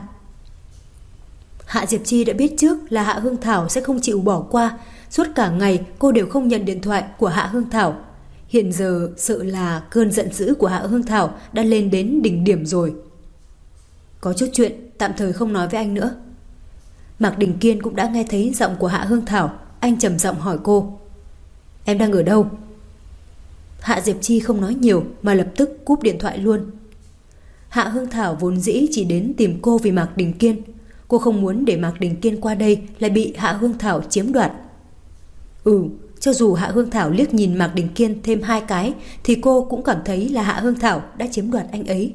Hạ Diệp Chi đã biết trước là Hạ Hương Thảo sẽ không chịu bỏ qua. Suốt cả ngày cô đều không nhận điện thoại của Hạ Hương Thảo. Hiện giờ sợ là cơn giận dữ của Hạ Hương Thảo đã lên đến đỉnh điểm rồi. Có chút chuyện tạm thời không nói với anh nữa. Mạc Đình Kiên cũng đã nghe thấy giọng của Hạ Hương Thảo. Anh trầm giọng hỏi cô: Em đang ở đâu? Hạ Diệp Chi không nói nhiều mà lập tức cúp điện thoại luôn. Hạ Hương Thảo vốn dĩ chỉ đến tìm cô vì Mạc Đình Kiên. Cô không muốn để Mạc Đình Kiên qua đây lại bị Hạ Hương Thảo chiếm đoạt. Cho dù Hạ Hương Thảo liếc nhìn Mạc Đình Kiên thêm 2 cái thì cô cũng cảm thấy là Hạ Hương Thảo đã chiếm đoạt anh ấy.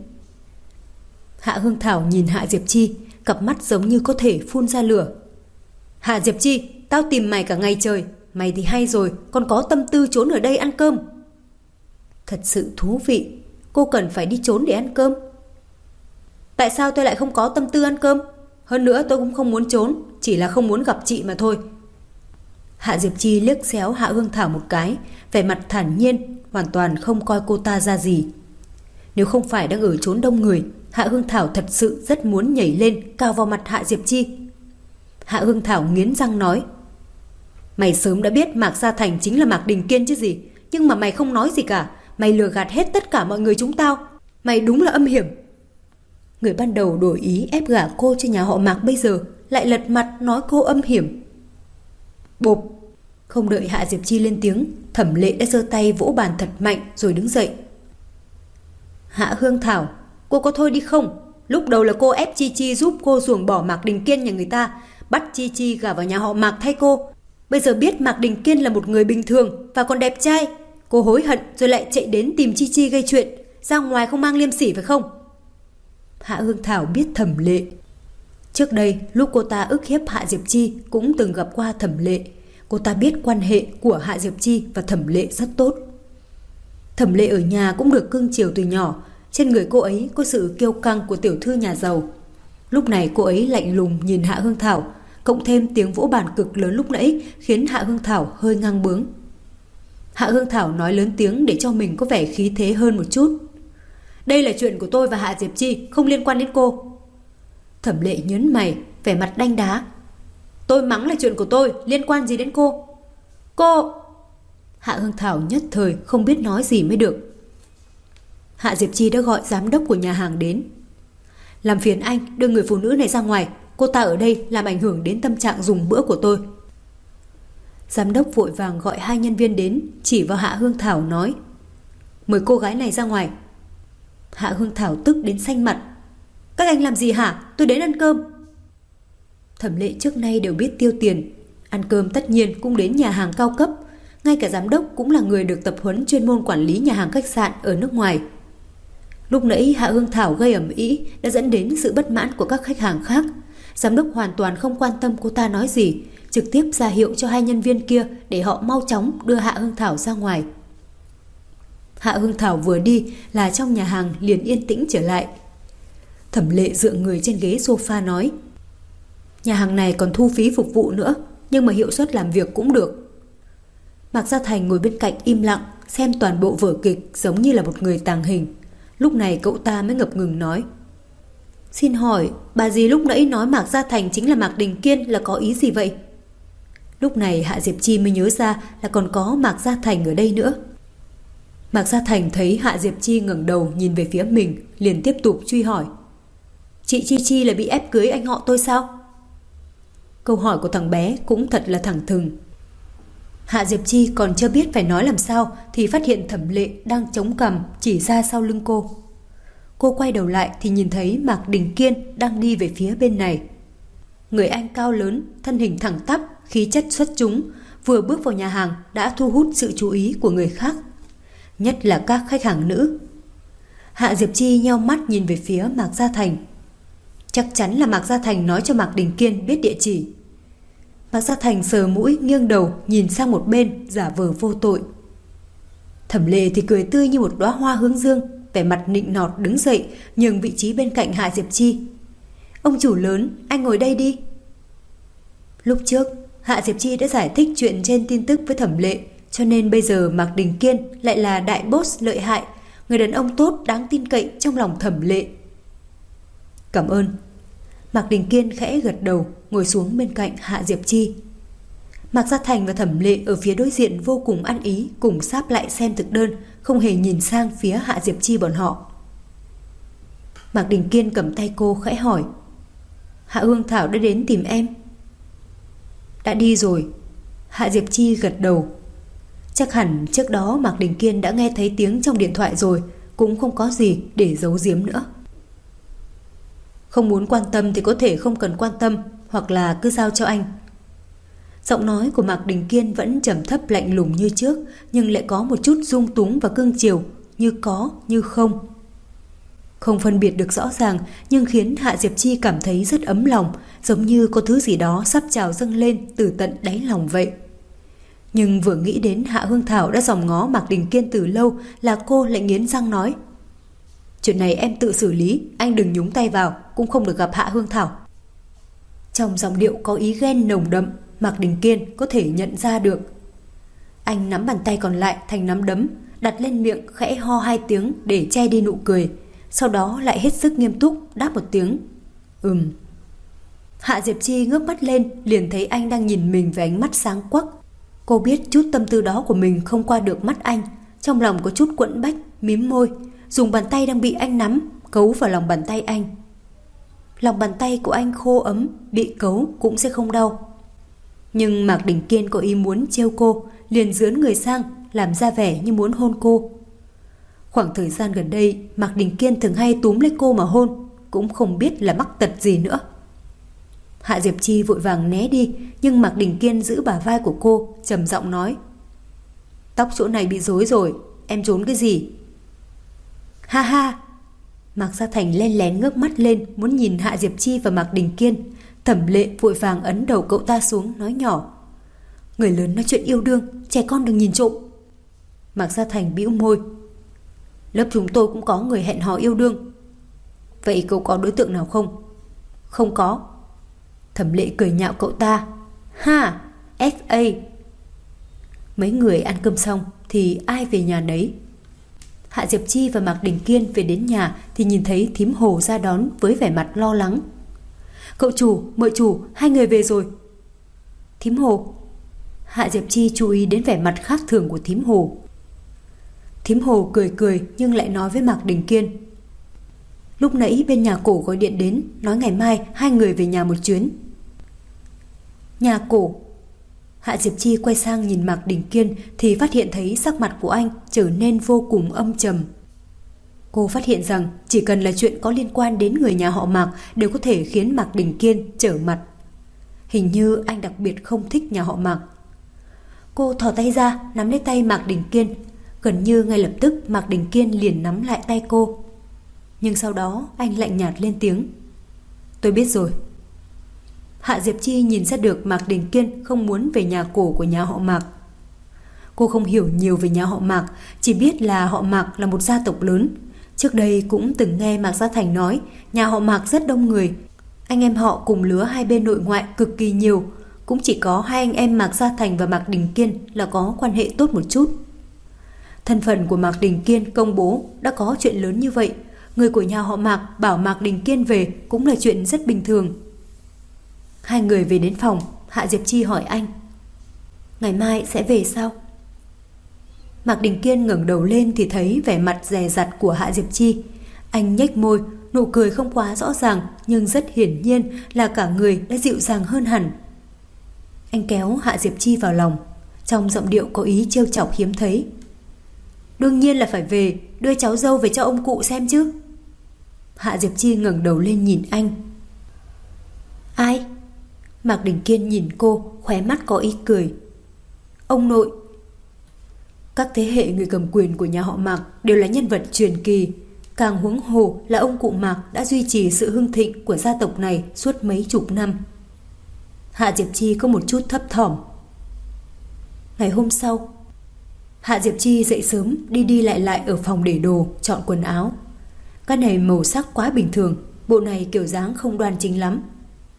Hạ Hương Thảo nhìn Hạ Diệp Chi, cặp mắt giống như có thể phun ra lửa. Hạ Diệp Chi, tao tìm mày cả ngày trời. Mày thì hay rồi, còn có tâm tư trốn ở đây ăn cơm. Thật sự thú vị. Cô cần phải đi trốn để ăn cơm? Tại sao tôi lại không có tâm tư ăn cơm? Hơn nữa tôi cũng không muốn trốn, chỉ là không muốn gặp chị mà thôi. Hạ Diệp Chi liếc xéo Hạ Hương Thảo một cái, vẻ mặt thản nhiên, hoàn toàn không coi cô ta ra gì. Nếu không phải đang ở chốn đông người, Hạ Hương Thảo thật sự rất muốn nhảy lên cào vào mặt Hạ Diệp Chi. Hạ Hương Thảo nghiến răng nói: Mày sớm đã biết Mạc Gia Thành chính là Mạc Đình Kiên chứ gì, nhưng mà mày không nói gì cả. Mày lừa gạt hết tất cả mọi người chúng tao. Mày đúng là âm hiểm. Người ban đầu đổi ý ép gả cô cho nhà họ Mạc bây giờ lại lật mặt nói cô âm hiểm. Bộp. Không đợi Hạ Diệp Chi lên tiếng, Thẩm Lệ đã giơ tay vỗ bàn thật mạnh rồi đứng dậy. Hạ Hương Thảo, cô có thôi đi không? Lúc đầu là cô ép Chi Chi giúp cô ruồng bỏ Mạc Đình Kiên nhà người ta, bắt Chi Chi gả vào nhà họ Mạc thay cô. Bây giờ biết Mạc Đình Kiên là một người bình thường và còn đẹp trai, cô hối hận rồi lại chạy đến tìm Chi Chi gây chuyện, ra ngoài không mang liêm sỉ phải không? Hạ Hương Thảo biết Thẩm Lệ. Trước đây lúc cô ta ức hiếp Hạ Diệp Chi cũng từng gặp qua Thẩm Lệ. Cô ta biết quan hệ của Hạ Diệp Chi và Thẩm Lệ rất tốt. Thẩm Lệ ở nhà cũng được cưng chiều từ nhỏ. Trên người cô ấy có sự kiêu căng của tiểu thư nhà giàu. Lúc này cô ấy lạnh lùng nhìn Hạ Hương Thảo, cộng thêm tiếng vỗ bàn cực lớn lúc nãy khiến Hạ Hương Thảo hơi ngang bướng. Hạ Hương Thảo nói lớn tiếng để cho mình có vẻ khí thế hơn một chút. Đây là chuyện của tôi và Hạ Diệp Chi, không liên quan đến cô. Thẩm Lệ nhớn mày, vẻ mặt đanh đá. Tôi mắng là chuyện của tôi, liên quan gì đến cô? Cô... Hạ Hương Thảo nhất thời không biết nói gì mới được. Hạ Diệp Chi đã gọi giám đốc của nhà hàng đến. Làm phiền anh đưa người phụ nữ này ra ngoài, cô ta ở đây làm ảnh hưởng đến tâm trạng dùng bữa của tôi. Giám đốc vội vàng gọi 2 nhân viên đến, chỉ vào Hạ Hương Thảo nói: Mời cô gái này ra ngoài. Hạ Hương Thảo tức đến xanh mặt. Các anh làm gì hả? Tôi đến ăn cơm. Thẩm Lệ trước nay đều biết tiêu tiền, ăn cơm tất nhiên cũng đến nhà hàng cao cấp. Ngay cả giám đốc cũng là người được tập huấn chuyên môn quản lý nhà hàng khách sạn ở nước ngoài. Lúc nãy Hạ Hương Thảo gây ầm ĩ đã dẫn đến sự bất mãn của các khách hàng khác. Giám đốc hoàn toàn không quan tâm cô ta nói gì, trực tiếp ra hiệu cho 2 nhân viên kia để họ mau chóng đưa Hạ Hương Thảo ra ngoài. Hạ Hương Thảo vừa đi là trong nhà hàng liền yên tĩnh trở lại. Thẩm Lệ dựa người trên ghế sofa nói: Nhà hàng này còn thu phí phục vụ nữa, nhưng mà hiệu suất làm việc cũng được. Mạc Gia Thành ngồi bên cạnh im lặng xem toàn bộ vở kịch giống như là một người tàng hình. Lúc này cậu ta mới ngập ngừng nói: Xin hỏi bà dì lúc nãy nói Mạc Gia Thành chính là Mạc Đình Kiên là có ý gì vậy? Lúc này Hạ Diệp Chi mới nhớ ra là còn có Mạc Gia Thành ở đây nữa. Mạc Gia Thành thấy Hạ Diệp Chi ngẩng đầu nhìn về phía mình, liền tiếp tục truy hỏi: Chị Chi Chi là bị ép cưới anh họ tôi sao? Câu hỏi của thằng bé cũng thật là thẳng thừng. Hạ Diệp Chi còn chưa biết phải nói làm sao thì phát hiện Thẩm Lệ đang chống cằm chỉ ra sau lưng cô. Cô quay đầu lại thì nhìn thấy Mạc Đình Kiên đang đi về phía bên này. Người anh cao lớn, thân hình thẳng tắp, khí chất xuất chúng, vừa bước vào nhà hàng đã thu hút sự chú ý của người khác, nhất là các khách hàng nữ. Hạ Diệp Chi nheo mắt nhìn về phía Mạc Gia Thành. Chắc chắn là Mạc Gia Thành nói cho Mạc Đình Kiên biết địa chỉ. Mạc Gia Thành sờ mũi nghiêng đầu nhìn sang một bên giả vờ vô tội. Thẩm Lệ thì cười tươi như một đóa hoa hướng dương, vẻ mặt nịnh nọt đứng dậy nhường vị trí bên cạnh Hạ Diệp Chi. Ông chủ lớn, anh ngồi đây đi. Lúc trước, Hạ Diệp Chi đã giải thích chuyện trên tin tức với Thẩm Lệ, cho nên bây giờ Mạc Đình Kiên lại là đại boss lợi hại, người đàn ông tốt đáng tin cậy trong lòng Thẩm Lệ. Cảm ơn. Mạc Đình Kiên khẽ gật đầu, ngồi xuống bên cạnh Hạ Diệp Chi. Mạc Gia Thành và Thẩm Lệ ở phía đối diện vô cùng ăn ý, cùng sáp lại xem thực đơn, không hề nhìn sang phía Hạ Diệp Chi bọn họ. Mạc Đình Kiên cầm tay cô khẽ hỏi: Hạ Hương Thảo đã đến tìm em? Đã đi rồi. Hạ Diệp Chi gật đầu. Chắc hẳn trước đó Mạc Đình Kiên đã nghe thấy tiếng trong điện thoại rồi, cũng không có gì để giấu giếm nữa. Không muốn quan tâm thì có thể không cần quan tâm, hoặc là cứ giao cho anh. Giọng nói của Mạc Đình Kiên vẫn trầm thấp lạnh lùng như trước, nhưng lại có một chút dung túng và cương chiều, như có như không. Không phân biệt được rõ ràng, nhưng khiến Hạ Diệp Chi cảm thấy rất ấm lòng, giống như có thứ gì đó sắp trào dâng lên từ tận đáy lòng vậy. Nhưng vừa nghĩ đến Hạ Hương Thảo đã dòm ngó Mạc Đình Kiên từ lâu là cô lại nghiến răng nói: Chuyện này em tự xử lý, anh đừng nhúng tay vào, cũng không được gặp Hạ Hương Thảo. Trong giọng điệu có ý ghen nồng đậm, Mạc Đình Kiên có thể nhận ra được. Anh nắm bàn tay còn lại thành nắm đấm, đặt lên miệng khẽ ho 2 tiếng để che đi nụ cười, sau đó lại hết sức nghiêm túc đáp một tiếng: Hạ Diệp Chi ngước mắt lên, liền thấy anh đang nhìn mình với ánh mắt sáng quắc. Cô biết chút tâm tư đó của mình không qua được mắt anh, trong lòng có chút quẫn bách, mím môi, dùng bàn tay đang bị anh nắm cấu vào lòng bàn tay anh. Lòng bàn tay của anh khô ấm, bị cấu cũng sẽ không đau. Nhưng Mạc Đình Kiên có ý muốn trêu cô, liền dướn người sang, làm ra vẻ như muốn hôn cô. Khoảng thời gian gần đây, Mạc Đình Kiên thường hay túm lấy cô mà hôn, cũng không biết là mắc tật gì nữa. Hạ Diệp Chi vội vàng né đi, nhưng Mạc Đình Kiên giữ bả vai của cô, trầm giọng nói: Tóc chỗ này bị rối rồi, em trốn cái gì? Ha ha! Mạc Gia Thành len lén ngước mắt lên, muốn nhìn Hạ Diệp Chi và Mạc Đình Kiên. Thẩm Lệ vội vàng ấn đầu cậu ta xuống, nói nhỏ: Người lớn nói chuyện yêu đương, trẻ con đừng nhìn trộm. Mạc Gia Thành bĩu môi: Lớp chúng tôi cũng có người hẹn hò yêu đương. Vậy cậu có đối tượng nào không? Không có. Thẩm Lệ cười nhạo cậu ta: Ha, FA. Mấy người ăn cơm xong thì ai về nhà nấy. Hạ Diệp Chi và Mạc Đình Kiên về đến nhà thì nhìn thấy thím Hồ ra đón với vẻ mặt lo lắng. Cậu chủ, mợ chủ, hai người về rồi. Thím Hồ. Hạ Diệp Chi chú ý đến vẻ mặt khác thường của thím Hồ. Thím Hồ cười cười nhưng lại nói với Mạc Đình Kiên: Lúc nãy bên nhà cổ gọi điện đến, nói ngày mai hai người về nhà một chuyến. Nhà cổ. Hạ Diệp Chi quay sang nhìn Mạc Đình Kiên thì phát hiện thấy sắc mặt của anh trở nên vô cùng âm trầm. Cô phát hiện rằng chỉ cần là chuyện có liên quan đến người nhà họ Mạc đều có thể khiến Mạc Đình Kiên trở mặt. Hình như anh đặc biệt không thích nhà họ Mạc. Cô thò tay ra nắm lấy tay Mạc Đình Kiên. Gần như ngay lập tức Mạc Đình Kiên liền nắm lại tay cô. Nhưng sau đó anh lạnh nhạt lên tiếng: Tôi biết rồi. Hạ Diệp Chi nhìn ra được Mạc Đình Kiên không muốn về nhà cổ của nhà họ Mạc. Cô không hiểu nhiều về nhà họ Mạc, chỉ biết là họ Mạc là một gia tộc lớn. Trước đây cũng từng nghe Mạc Gia Thành nói nhà họ Mạc rất đông người, anh em họ cùng lứa hai bên nội ngoại cực kỳ nhiều. Cũng chỉ có hai anh em Mạc Gia Thành và Mạc Đình Kiên là có quan hệ tốt một chút. Thân phận của Mạc Đình Kiên công bố đã có chuyện lớn như vậy, người của nhà họ Mạc bảo Mạc Đình Kiên về cũng là chuyện rất bình thường. Hai người về đến phòng, Hạ Diệp Chi hỏi anh: Ngày mai sẽ về sao? Mạc Đình Kiên ngẩng đầu lên thì thấy vẻ mặt dè dặt của Hạ Diệp Chi. Anh nhếch môi, nụ cười không quá rõ ràng nhưng rất hiển nhiên là cả người đã dịu dàng hơn hẳn. Anh kéo Hạ Diệp Chi vào lòng, trong giọng điệu có ý trêu chọc hiếm thấy: Đương nhiên là phải về, đưa cháu dâu về cho ông cụ xem chứ. Hạ Diệp Chi ngẩng đầu lên nhìn anh. Ai? Mạc Đình Kiên nhìn cô, khóe mắt có ý cười. Ông nội. Các thế hệ người cầm quyền của nhà họ Mạc đều là nhân vật truyền kỳ, càng huống hồ là ông cụ Mạc đã duy trì sự hưng thịnh của gia tộc này suốt mấy chục năm. Hạ Diệp Chi có một chút thấp thỏm. Ngày hôm sau, Hạ Diệp Chi dậy sớm đi đi lại lại ở phòng để đồ, chọn quần áo. Cái này màu sắc quá bình thường, bộ này kiểu dáng không đoan chính lắm.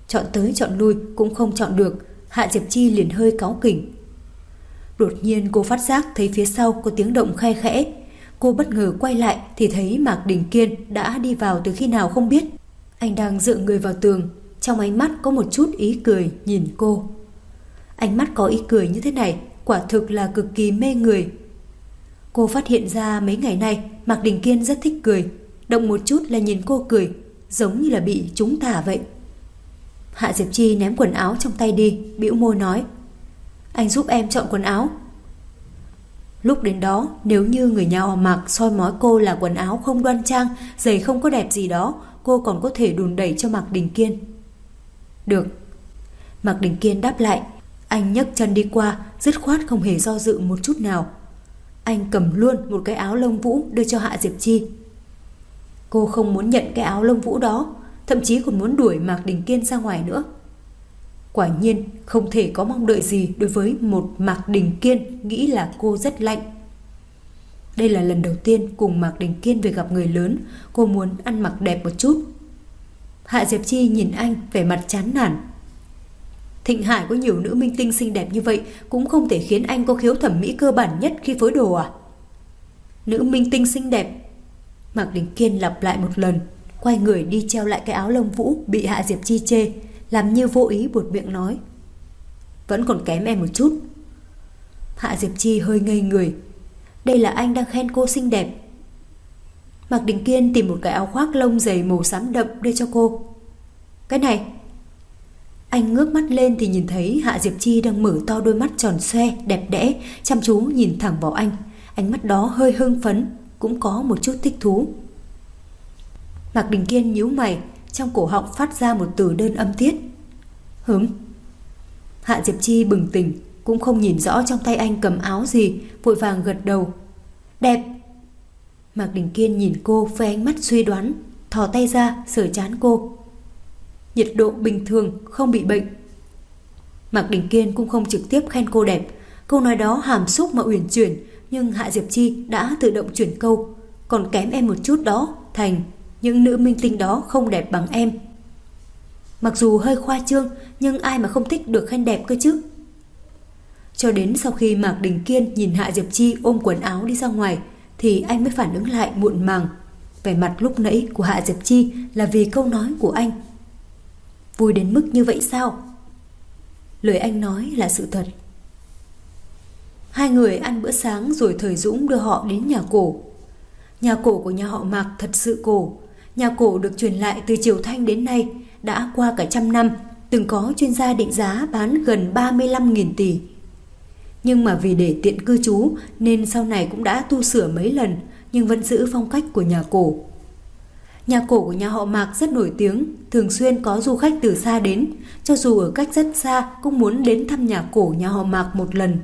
Chọn tới chọn lui cũng không chọn được, Hạ Diệp Chi liền hơi cáu kỉnh. Đột nhiên cô phát giác thấy phía sau có tiếng động khe khẽ. Cô bất ngờ quay lại thì thấy Mạc Đình Kiên đã đi vào từ khi nào không biết. Anh đang dựa người vào tường, trong ánh mắt có một chút ý cười nhìn cô. Ánh mắt có ý cười như thế này quả thực là cực kỳ mê người. Cô phát hiện ra mấy ngày nay Mạc Đình Kiên rất thích cười, động một chút là nhìn cô cười, giống như là bị trúng tà vậy. Hạ Diệp Chi ném quần áo trong tay đi, bĩu môi nói: Anh giúp em chọn quần áo. Lúc đến đó, nếu như người nhà họ Mạc soi mói cô là quần áo không đoan trang, giày không có đẹp gì đó, cô còn có thể đùn đẩy cho Mạc Đình Kiên. Được. Mạc Đình Kiên đáp lại. Anh nhấc chân đi qua, dứt khoát không hề do dự một chút nào. Anh cầm luôn một cái áo lông vũ đưa cho Hạ Diệp Chi. Cô không muốn nhận cái áo lông vũ đó, thậm chí còn muốn đuổi Mạc Đình Kiên ra ngoài nữa. Quả nhiên không thể có mong đợi gì đối với một Mạc Đình Kiên nghĩ là cô rất lạnh. Đây là lần đầu tiên cùng Mạc Đình Kiên về gặp người lớn, cô muốn ăn mặc đẹp một chút. Hạ Diệp Chi nhìn anh vẻ mặt chán nản. Thịnh Hải có nhiều nữ minh tinh xinh đẹp như vậy cũng không thể khiến anh có khiếu thẩm mỹ cơ bản nhất khi phối đồ à? Nữ minh tinh xinh đẹp. Mạc Đình Kiên lặp lại một lần, quay người đi treo lại cái áo lông vũ bị Hạ Diệp Chi chê, làm như vô ý buột miệng nói: Vẫn còn kém em một chút. Hạ Diệp Chi hơi ngây người. Đây là anh đang khen cô xinh đẹp. Mạc Đình Kiên tìm một cái áo khoác lông dày màu xám đậm đưa cho cô. Cái này. Anh ngước mắt lên thì nhìn thấy Hạ Diệp Chi đang mở to đôi mắt tròn xoe đẹp đẽ, chăm chú nhìn thẳng vào anh. Ánh mắt đó hơi hưng phấn, cũng có một chút thích thú. Mạc Đình Kiên nhíu mày, trong cổ họng phát ra một từ đơn âm tiết. Hạ Diệp Chi bừng tỉnh, cũng không nhìn rõ trong tay anh cầm áo gì, vội vàng gật đầu. Đẹp. Mạc Đình Kiên nhìn cô với ánh mắt suy đoán, thò tay ra sờ trán cô. Nhiệt độ bình thường, không bị bệnh. Mạc Đình Kiên cũng không trực tiếp khen cô đẹp, câu nói đó hàm xúc mà uyển chuyển, nhưng Hạ Diệp Chi đã tự động chuyển câu. Còn kém em một chút đó, thành những nữ minh tinh đó không đẹp bằng em. Mặc dù hơi khoa trương, nhưng ai mà không thích được khen đẹp cơ chứ. Cho đến sau khi Mạc Đình Kiên nhìn Hạ Diệp Chi ôm quần áo đi ra ngoài thì anh mới phản ứng lại muộn màng. Vẻ mặt lúc nãy của Hạ Diệp Chi là vì câu nói của anh. Vui đến mức như vậy sao? Lời anh nói là sự thật. Hai người ăn bữa sáng rồi Thời Dũng đưa họ đến nhà cổ. Nhà cổ của nhà họ Mạc thật sự cổ. Nhà cổ được truyền lại từ Triều Thanh đến nay, đã qua cả 100 năm, từng có chuyên gia định giá bán gần 35.000 tỷ. Nhưng mà vì để tiện cư trú nên sau này cũng đã tu sửa mấy lần, nhưng vẫn giữ phong cách của nhà cổ. Nhà cổ của nhà họ Mạc rất nổi tiếng, thường xuyên có du khách từ xa đến, cho dù ở cách rất xa cũng muốn đến thăm nhà cổ nhà họ Mạc một lần.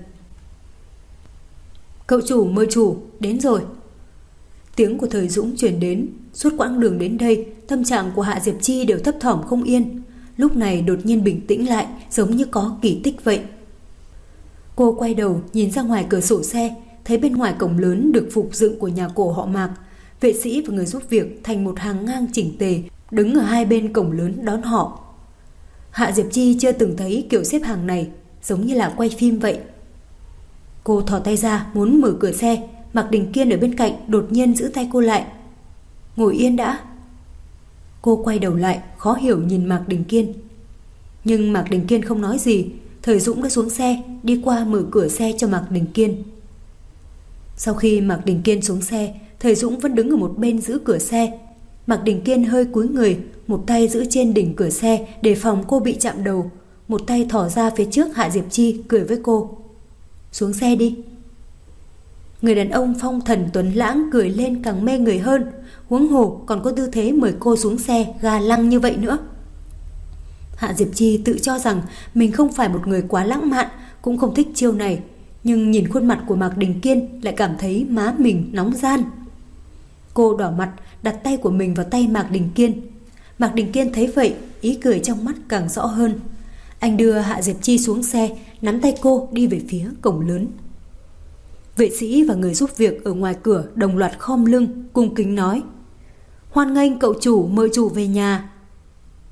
Cậu chủ mời chủ, đến rồi. Tiếng của Thời Dũng truyền đến. Suốt quãng đường đến đây, tâm trạng của Hạ Diệp Chi đều thấp thỏm không yên. Lúc này đột nhiên bình tĩnh lại, giống như có kỳ tích vậy. Cô quay đầu nhìn ra ngoài cửa sổ xe, thấy bên ngoài cổng lớn được phục dựng của nhà cổ họ Mạc, vệ sĩ và người giúp việc thành một hàng ngang chỉnh tề, đứng ở hai bên cổng lớn đón họ. Hạ Diệp Chi chưa từng thấy kiểu xếp hàng này, giống như là quay phim vậy. Cô thò tay ra muốn mở cửa xe, Mạc Đình Kiên ở bên cạnh đột nhiên giữ tay cô lại. Ngồi yên đã. Cô quay đầu lại, khó hiểu nhìn Mạc Đình Kiên. Nhưng Mạc Đình Kiên không nói gì. Thời Dũng đã xuống xe, đi qua mở cửa xe cho Mạc Đình Kiên. Sau khi Mạc Đình Kiên xuống xe, Thời Dũng vẫn đứng ở một bên giữ cửa xe. Mạc Đình Kiên hơi cúi người, một tay giữ trên đỉnh cửa xe để phòng cô bị chạm đầu, một tay thỏ ra phía trước Hạ Diệp Chi cười với cô. Xuống xe đi. Người đàn ông phong thần tuấn lãng cười lên càng mê người hơn, huống hồ còn có tư thế mời cô xuống xe ga lăng như vậy nữa. Hạ Diệp Chi tự cho rằng mình không phải một người quá lãng mạn, cũng không thích chiêu này, nhưng nhìn khuôn mặt của Mạc Đình Kiên lại cảm thấy má mình nóng ran. Cô đỏ mặt đặt tay của mình vào tay Mạc Đình Kiên. Mạc Đình Kiên thấy vậy, ý cười trong mắt càng rõ hơn. Anh đưa Hạ Diệp Chi xuống xe, nắm tay cô đi về phía cổng lớn. Vệ sĩ và người giúp việc ở ngoài cửa đồng loạt khom lưng, cung kính nói: Hoan nghênh cậu chủ, mời chủ về nhà.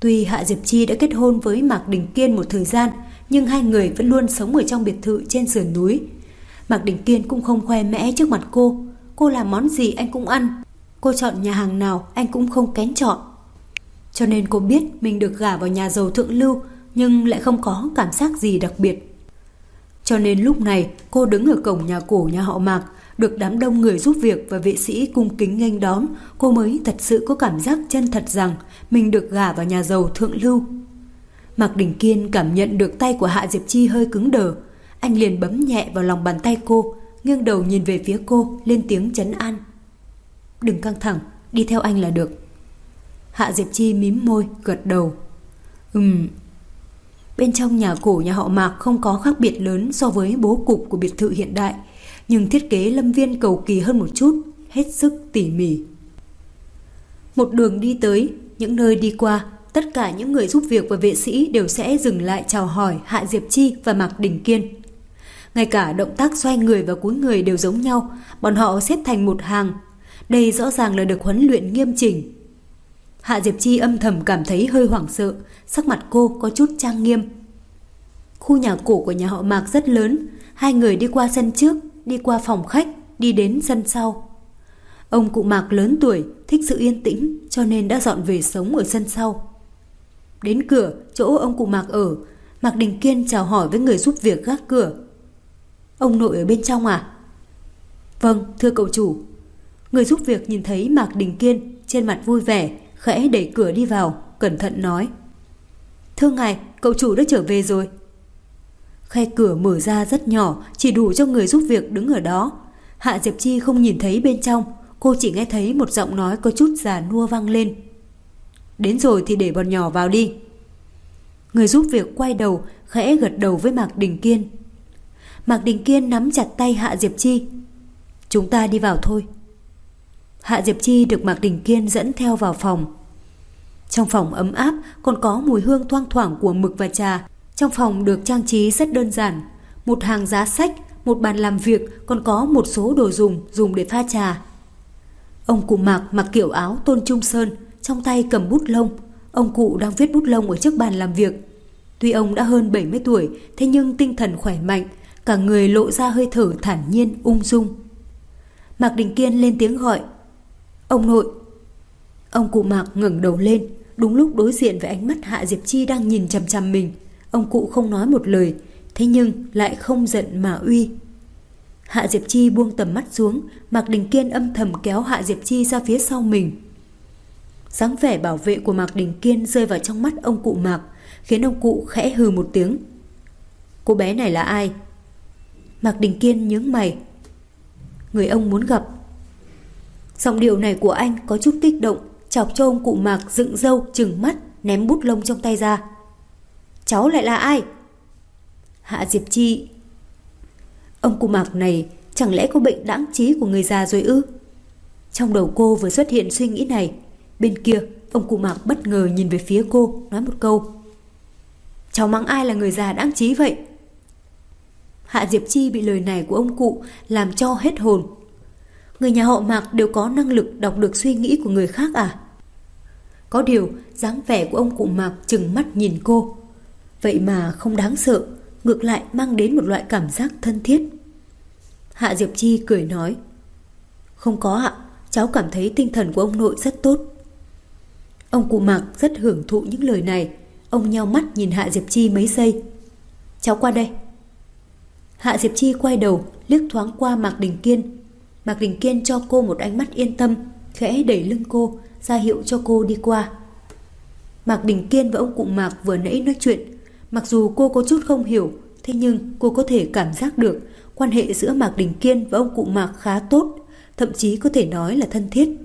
Tuy Hạ Diệp Chi đã kết hôn với Mạc Đình Kiên một thời gian, nhưng hai người vẫn luôn sống ở trong biệt thự trên sườn núi. Mạc Đình Kiên cũng không khoe mẽ trước mặt cô làm món gì anh cũng ăn, cô chọn nhà hàng nào anh cũng không kén chọn. Cho nên cô biết mình được gả vào nhà giàu thượng lưu, nhưng lại không có cảm giác gì đặc biệt. Cho nên lúc này cô đứng ở cổng nhà cổ nhà họ Mạc, được đám đông người giúp việc và vệ sĩ cung kính nghênh đón, cô mới thật sự có cảm giác chân thật rằng mình được gả vào nhà giàu thượng lưu. Mạc Đình Kiên cảm nhận được tay của Hạ Diệp Chi hơi cứng đờ, anh liền bấm nhẹ vào lòng bàn tay cô, nghiêng đầu nhìn về phía cô, lên tiếng trấn an. Đừng căng thẳng, đi theo anh là được. Hạ Diệp Chi mím môi, gật đầu. Bên trong nhà cổ nhà họ Mạc không có khác biệt lớn so với bố cục của biệt thự hiện đại, nhưng thiết kế lâm viên cầu kỳ hơn một chút, hết sức tỉ mỉ. Một đường đi tới, những nơi đi qua, tất cả những người giúp việc và vệ sĩ đều sẽ dừng lại chào hỏi Hạ Diệp Chi và Mạc Đình Kiên. Ngay cả động tác xoay người và cúi người đều giống nhau, bọn họ xếp thành một hàng. Đây rõ ràng là được huấn luyện nghiêm chỉnh. Hạ Diệp Chi âm thầm cảm thấy hơi hoảng sợ, sắc mặt cô có chút trang nghiêm. Khu nhà cổ của nhà họ Mạc rất lớn, hai người đi qua sân trước, đi qua phòng khách, đi đến sân sau. Ông cụ Mạc lớn tuổi, thích sự yên tĩnh, cho nên đã dọn về sống ở sân sau. Đến cửa, chỗ ông cụ Mạc ở, Mạc Đình Kiên chào hỏi với người giúp việc gác cửa. Ông nội ở bên trong à? Vâng, thưa cậu chủ. Người giúp việc nhìn thấy Mạc Đình Kiên, trên mặt vui vẻ, khẽ đẩy cửa đi vào, cẩn thận nói. Thưa ngài, cậu chủ đã trở về rồi. Khe cửa mở ra rất nhỏ, chỉ đủ cho người giúp việc đứng ở đó. Hạ Diệp Chi không nhìn thấy bên trong, cô chỉ nghe thấy một giọng nói có chút già nua vang lên. Đến rồi thì để bọn nhỏ vào đi. Người giúp việc quay đầu, khẽ gật đầu với Mạc Đình Kiên. Mạc Đình Kiên nắm chặt tay Hạ Diệp Chi. Chúng ta đi vào thôi. Hạ Diệp Chi được Mạc Đình Kiên dẫn theo vào phòng. Trong phòng ấm áp, còn có mùi hương thoang thoảng của mực và trà. Trong phòng được trang trí rất đơn giản, một hàng giá sách, một bàn làm việc, còn có một số đồ dùng để pha trà. Ông cụ Mạc mặc kiểu áo tôn trung sơn, trong tay cầm bút lông. Ông cụ đang viết bút lông ở trước bàn làm việc. Tuy ông đã hơn 70 tuổi, thế nhưng tinh thần khỏe mạnh, cả người lộ ra hơi thở thản nhiên, ung dung. Mạc Đình Kiên lên tiếng gọi. Ông nội. Ông cụ Mạc ngẩng đầu lên, đúng lúc đối diện với ánh mắt Hạ Diệp Chi đang nhìn chằm chằm mình. Ông cụ không nói một lời, thế nhưng lại không giận mà uy. Hạ Diệp Chi buông tầm mắt xuống, Mạc Đình Kiên âm thầm kéo Hạ Diệp Chi ra phía sau mình. Dáng vẻ bảo vệ của Mạc Đình Kiên rơi vào trong mắt ông cụ Mạc, khiến ông cụ khẽ hừ một tiếng. Cô bé này là ai? Mạc Đình Kiên nhướng mày. Người ông muốn gặp. Giọng điệu này của anh có chút kích động, chọc cho ông cụ Mạc dựng râu trừng mắt, ném bút lông trong tay ra. Cháu lại là ai? Hạ Diệp Chi. Ông cụ Mạc này chẳng lẽ có bệnh đãng trí của người già rồi ư? Trong đầu cô vừa xuất hiện suy nghĩ này. Bên kia, ông cụ Mạc bất ngờ nhìn về phía cô, nói một câu. Cháu mắng ai là người già đãng trí vậy? Hạ Diệp Chi bị lời này của ông cụ làm cho hết hồn. Người nhà họ Mạc đều có năng lực đọc được suy nghĩ của người khác à? Có điều, dáng vẻ của ông cụ Mạc trừng mắt nhìn cô. Vậy mà không đáng sợ, ngược lại mang đến một loại cảm giác thân thiết. Hạ Diệp Chi cười nói. Không có ạ, cháu cảm thấy tinh thần của ông nội rất tốt. Ông cụ Mạc rất hưởng thụ những lời này. Ông nheo mắt nhìn Hạ Diệp Chi mấy giây. Cháu qua đây. Hạ Diệp Chi quay đầu, liếc thoáng qua Mạc Đình Kiên. Mạc Đình Kiên cho cô một ánh mắt yên tâm, khẽ đẩy lưng cô, ra hiệu cho cô đi qua. Mạc Đình Kiên và ông cụ Mạc vừa nãy nói chuyện. Mặc dù cô có chút không hiểu, thế nhưng cô có thể cảm giác được quan hệ giữa Mạc Đình Kiên và ông cụ Mạc khá tốt, thậm chí có thể nói là thân thiết.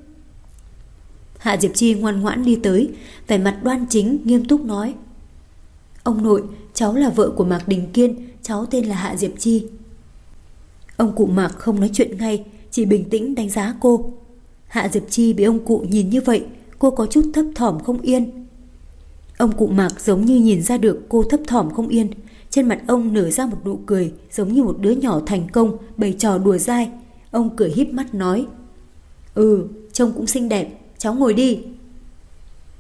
Hạ Diệp Chi ngoan ngoãn đi tới, vẻ mặt đoan chính, nghiêm túc nói. Ông nội, cháu là vợ của Mạc Đình Kiên, cháu tên là Hạ Diệp Chi. Ông cụ Mạc không nói chuyện ngay, chỉ bình tĩnh đánh giá cô. Hạ Diệp Chi bị ông cụ nhìn như vậy, cô có chút thấp thỏm không yên. Ông cụ Mạc giống như nhìn ra được cô thấp thỏm không yên. Trên mặt ông nở ra một nụ cười, giống như một đứa nhỏ thành công bày trò đùa dai. Ông cười híp mắt nói. Trông cũng xinh đẹp, cháu ngồi đi.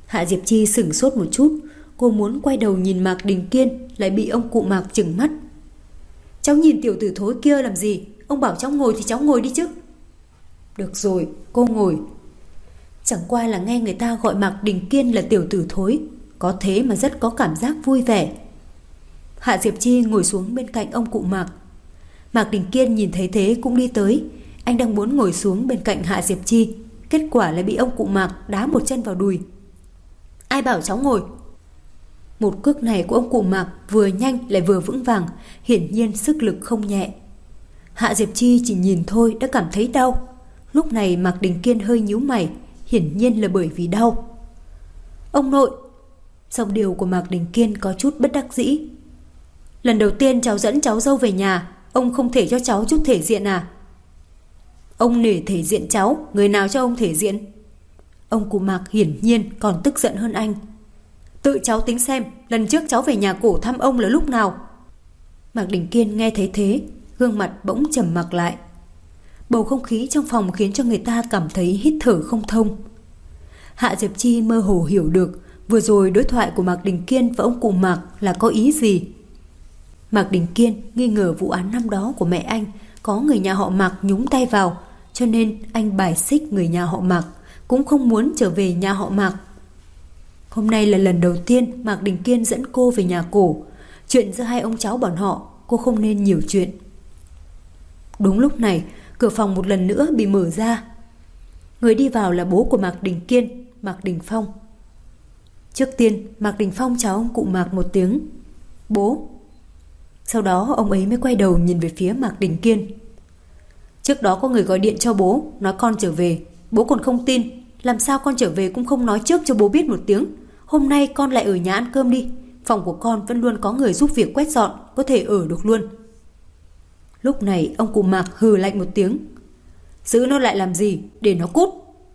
Hạ Diệp Chi sửng sốt một chút. Cô muốn quay đầu nhìn Mạc Đình Kiên, lại bị ông cụ Mạc trừng mắt. Cháu nhìn tiểu tử thối kia làm gì? Ông bảo cháu ngồi thì cháu ngồi đi chứ. Được rồi, cô ngồi. Chẳng qua là nghe người ta gọi Mạc Đình Kiên là tiểu tử thối, có thế mà rất có cảm giác vui vẻ. Hạ Diệp Chi ngồi xuống bên cạnh ông cụ Mạc. Mạc Đình Kiên nhìn thấy thế cũng đi tới. Anh đang muốn ngồi xuống bên cạnh Hạ Diệp Chi, kết quả lại bị ông cụ Mạc đá một chân vào đùi. Ai bảo cháu ngồi? Một cước này của ông cụ Mạc vừa nhanh lại vừa vững vàng, hiển nhiên sức lực không nhẹ. Hạ Diệp Chi chỉ nhìn thôi đã cảm thấy đau. Lúc này Mạc Đình Kiên hơi nhíu mày, hiển nhiên là bởi vì đau. Ông nội. Giọng điệu của Mạc Đình Kiên có chút bất đắc dĩ. Lần đầu tiên cháu dẫn cháu dâu về nhà, ông không thể cho cháu chút thể diện à? Ông nể thể diện cháu, người nào cho ông thể diện? Ông cụ Mạc hiển nhiên còn tức giận hơn anh. Tự cháu tính xem, lần trước cháu về nhà cổ thăm ông là lúc nào? Mạc Đình Kiên nghe thấy thế, gương mặt bỗng trầm mặc lại. Bầu không khí trong phòng khiến cho người ta cảm thấy hít thở không thông. Hạ Diệp Chi mơ hồ hiểu được vừa rồi đối thoại của Mạc Đình Kiên và ông cụ Mạc là có ý gì. Mạc Đình Kiên nghi ngờ vụ án năm đó của mẹ anh có người nhà họ Mạc nhúng tay vào, cho nên anh bài xích người nhà họ Mạc, cũng không muốn trở về nhà họ Mạc. Hôm nay là lần đầu tiên Mạc Đình Kiên dẫn cô về nhà cổ. Chuyện giữa hai ông cháu bọn họ cô không nên nhiều chuyện. Đúng lúc này, cửa phòng một lần nữa bị mở ra. Người đi vào là bố của Mạc Đình Kiên, Mạc Đình Phong. Trước tiên Mạc Đình Phong chào ông cụ Mạc một tiếng. Bố. Sau đó ông ấy mới quay đầu nhìn về phía Mạc Đình Kiên. Trước đó có người gọi điện cho bố, nói con trở về. Bố còn không tin. Làm sao con trở về cũng không nói trước cho bố biết một tiếng. Hôm nay con lại ở nhà ăn cơm đi. Phòng của con vẫn luôn có người giúp việc quét dọn, có thể ở được luôn. Lúc này ông cụ Mạc hừ lạnh một tiếng. Giữ nó lại làm gì, để nó cút.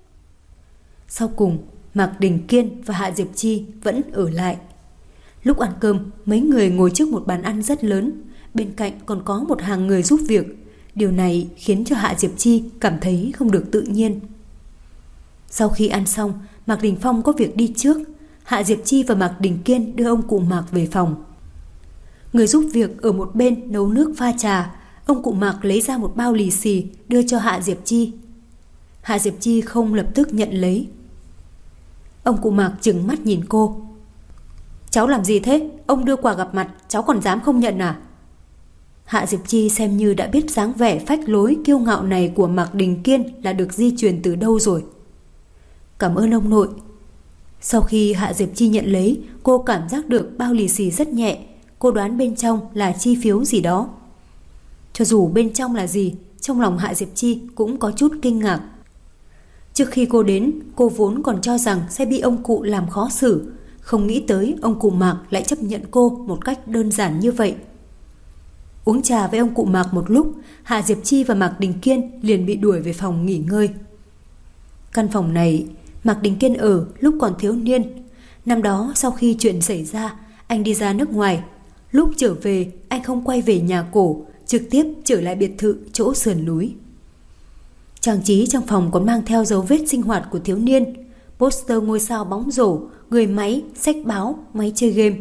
Sau cùng Mạc Đình Kiên và Hạ Diệp Chi vẫn ở lại. Lúc ăn cơm, mấy người ngồi trước một bàn ăn rất lớn, bên cạnh còn có một hàng người giúp việc. Điều này khiến cho Hạ Diệp Chi cảm thấy không được tự nhiên. Sau khi ăn xong, Mạc Đình Phong có việc đi trước. Hạ Diệp Chi và Mạc Đình Kiên đưa ông cụ Mạc về phòng. Người giúp việc ở một bên nấu nước pha trà. Ông cụ Mạc lấy ra một bao lì xì đưa cho Hạ Diệp Chi. Hạ Diệp Chi không lập tức nhận lấy. Ông cụ Mạc trừng mắt nhìn cô. Cháu làm gì thế? Ông đưa quà gặp mặt, cháu còn dám không nhận à? Hạ Diệp Chi xem như đã biết dáng vẻ phách lối kiêu ngạo này của Mạc Đình Kiên là được di truyền từ đâu rồi. Cảm ơn ông nội. Sau khi Hạ Diệp Chi nhận lấy, cô cảm giác được bao lì xì rất nhẹ. Cô đoán bên trong là chi phiếu gì đó. Cho dù bên trong là gì, trong lòng Hạ Diệp Chi cũng có chút kinh ngạc. Trước khi cô đến, cô vốn còn cho rằng sẽ bị ông cụ làm khó xử. Không nghĩ tới ông cụ Mạc lại chấp nhận cô một cách đơn giản như vậy. Uống trà với ông cụ Mạc một lúc, Hạ Diệp Chi và Mạc Đình Kiên liền bị đuổi về phòng nghỉ ngơi. Căn phòng này Mạc Đình Kiên ở lúc còn thiếu niên. Năm đó sau khi chuyện xảy ra, anh đi ra nước ngoài. Lúc trở về, anh không quay về nhà cổ, trực tiếp trở lại biệt thự chỗ sườn núi. Trang trí trong phòng còn mang theo dấu vết sinh hoạt của thiếu niên. Poster ngôi sao bóng rổ, người máy, sách báo, máy chơi game.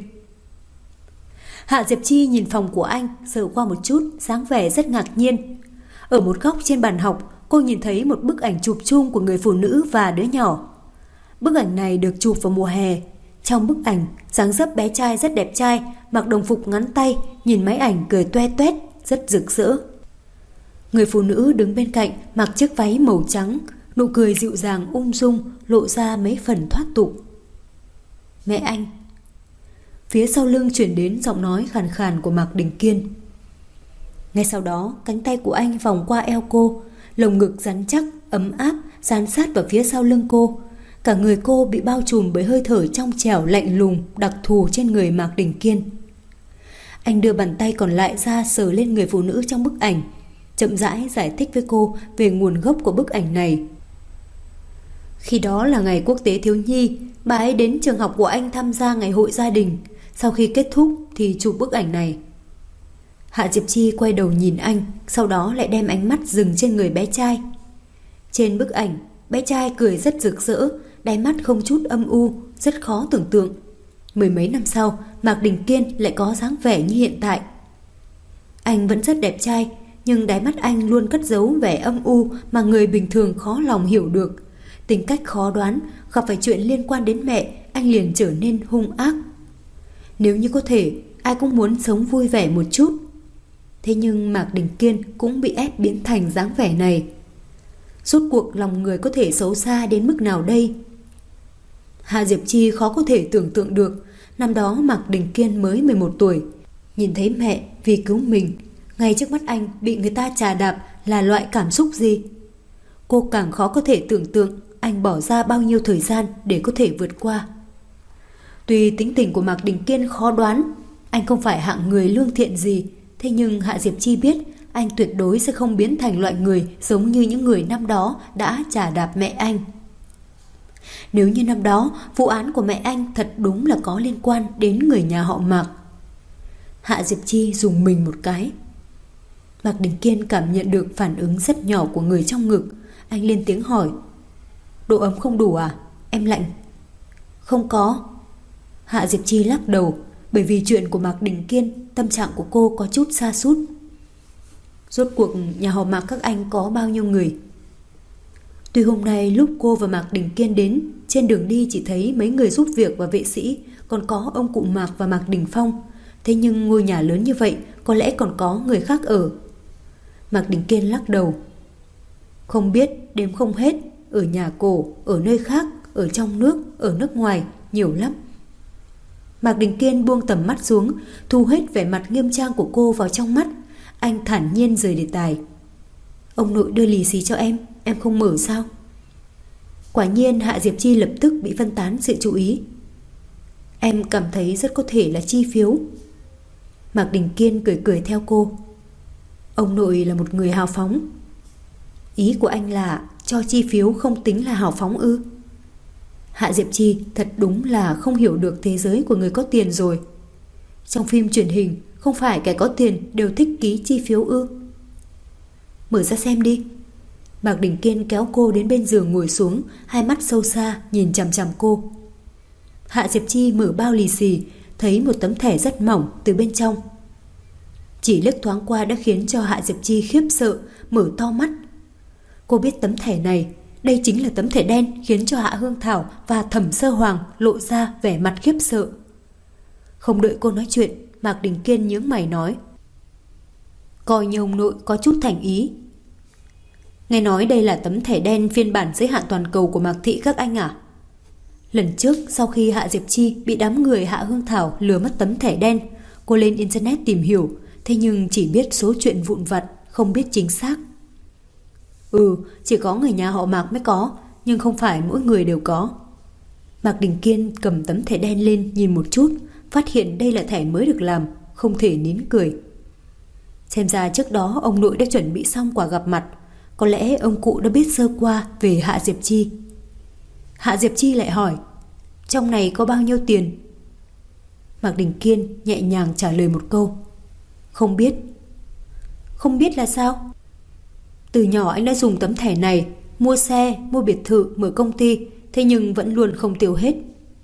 Hạ Diệp Chi nhìn phòng của anh, sờ qua một chút, dáng vẻ rất ngạc nhiên. Ở một góc trên bàn học, cô nhìn thấy một bức ảnh chụp chung của người phụ nữ và đứa nhỏ. Bức ảnh này được chụp vào mùa hè. Trong bức ảnh, dáng dấp bé trai rất đẹp trai, mặc đồng phục ngắn tay, nhìn máy ảnh cười toe toét, rất rực rỡ. Người phụ nữ đứng bên cạnh mặc chiếc váy màu trắng, nụ cười dịu dàng ung dung, lộ ra mấy phần thoát tục. Mẹ anh. Phía sau lưng chuyển đến giọng nói khàn khàn của Mạc Đình Kiên. Ngay sau đó, cánh tay của anh vòng qua eo cô, lồng ngực rắn chắc, ấm áp, dán sát vào phía sau lưng cô. Cả người cô bị bao trùm bởi hơi thở trong trẻo lạnh lùng, đặc thù trên người Mạc Đình Kiên. Anh đưa bàn tay còn lại ra sờ lên người phụ nữ trong bức ảnh, chậm rãi giải thích với cô về nguồn gốc của bức ảnh này. Khi đó là ngày quốc tế thiếu nhi, bà ấy đến trường học của anh tham gia ngày hội gia đình. Sau khi kết thúc thì chụp bức ảnh này. Hạ Diệp Chi quay đầu nhìn anh, sau đó lại đem ánh mắt dừng trên người bé trai. Trên bức ảnh, bé trai cười rất rực rỡ, đáy mắt không chút âm u, rất khó tưởng tượng. Mười mấy năm sau, Mạc Đình Kiên lại có dáng vẻ như hiện tại. Anh vẫn rất đẹp trai, nhưng đáy mắt anh luôn cất giấu vẻ âm u mà người bình thường khó lòng hiểu được. Tính cách khó đoán, gặp phải chuyện liên quan đến mẹ, anh liền trở nên hung ác. Nếu như có thể, ai cũng muốn sống vui vẻ một chút. Thế nhưng Mạc Đình Kiên cũng bị ép biến thành dáng vẻ này. Rốt cuộc lòng người có thể xấu xa đến mức nào đây? Hạ Diệp Chi khó có thể tưởng tượng được, năm đó Mạc Đình Kiên mới 11 tuổi, nhìn thấy mẹ vì cứu mình, ngay trước mắt anh bị người ta chà đạp là loại cảm xúc gì. Cô càng khó có thể tưởng tượng anh bỏ ra bao nhiêu thời gian để có thể vượt qua. Tuy tính tình của Mạc Đình Kiên khó đoán, anh không phải hạng người lương thiện gì, thế nhưng Hạ Diệp Chi biết anh tuyệt đối sẽ không biến thành loại người giống như những người năm đó đã chà đạp mẹ anh. Nếu như năm đó vụ án của mẹ anh thật đúng là có liên quan đến người nhà họ Mạc. Hạ Diệp Chi rùng mình một cái. Mạc Đình Kiên cảm nhận được phản ứng rất nhỏ của người trong ngực. Anh lên tiếng hỏi: độ ấm không đủ à? Em lạnh. Không có. Hạ Diệp Chi lắc đầu. Bởi vì chuyện của Mạc Đình Kiên, tâm trạng của cô có chút sa sút. Rốt cuộc nhà họ Mạc các anh có bao nhiêu người? Tuy hôm nay lúc cô và Mạc Đình Kiên đến, trên đường đi chỉ thấy mấy người giúp việc và vệ sĩ, còn có ông cụ Mạc và Mạc Đình Phong. Thế nhưng ngôi nhà lớn như vậy có lẽ còn có người khác ở. Mạc Đình Kiên lắc đầu. Không biết, đếm không hết. Ở nhà cổ, ở nơi khác, ở trong nước, ở nước ngoài, nhiều lắm. Mạc Đình Kiên buông tầm mắt xuống, thu hết vẻ mặt nghiêm trang của cô vào trong mắt. Anh thản nhiên rời đề tài. Ông nội đưa lì xì cho em không mở sao? Quả nhiên Hạ Diệp Chi lập tức bị phân tán sự chú ý. Em cảm thấy rất có thể là chi phiếu. Mạc Đình Kiên cười cười theo cô. Ông nội là một người hào phóng. Ý của anh là cho chi phiếu không tính là hào phóng ư? Hạ Diệp Chi thật đúng là không hiểu được thế giới của người có tiền rồi. Trong phim truyền hình, không phải kẻ có tiền đều thích ký chi phiếu ư? Mở ra xem đi. Mạc Đình Kiên kéo cô đến bên giường ngồi xuống, hai mắt sâu xa nhìn chằm chằm cô. Hạ Diệp Chi mở bao lì xì, thấy một tấm thẻ rất mỏng từ bên trong. Chỉ liếc thoáng qua đã khiến cho Hạ Diệp Chi khiếp sợ, mở to mắt. Cô biết tấm thẻ này, đây chính là tấm thẻ đen khiến cho Hạ Hương Thảo và Thẩm Sơ Hoàng lộ ra vẻ mặt khiếp sợ. Không đợi cô nói chuyện, Mạc Đình Kiên nhướng mày nói: Coi như ông nội có chút thành ý. Nghe nói đây là tấm thẻ đen phiên bản giới hạn toàn cầu của Mạc Thị các anh à? Lần trước sau khi Hạ Diệp Chi bị đám người Hạ Hương Thảo lừa mất tấm thẻ đen, cô lên internet tìm hiểu, thế nhưng chỉ biết số chuyện vụn vặt, không biết chính xác. Chỉ có người nhà họ Mạc mới có, nhưng không phải mỗi người đều có. Mạc Đình Kiên cầm tấm thẻ đen lên nhìn một chút, phát hiện đây là thẻ mới được làm, không thể nín cười. Xem ra trước đó ông nội đã chuẩn bị xong quả gặp mặt, có lẽ ông cụ đã biết sơ qua về Hạ Diệp Chi. Hạ Diệp Chi lại hỏi: Trong này có bao nhiêu tiền? Mạc Đình Kiên nhẹ nhàng trả lời một câu: Không biết. Không biết là sao? Từ nhỏ anh đã dùng tấm thẻ này mua xe, mua biệt thự, mở công ty, thế nhưng vẫn luôn không tiêu hết.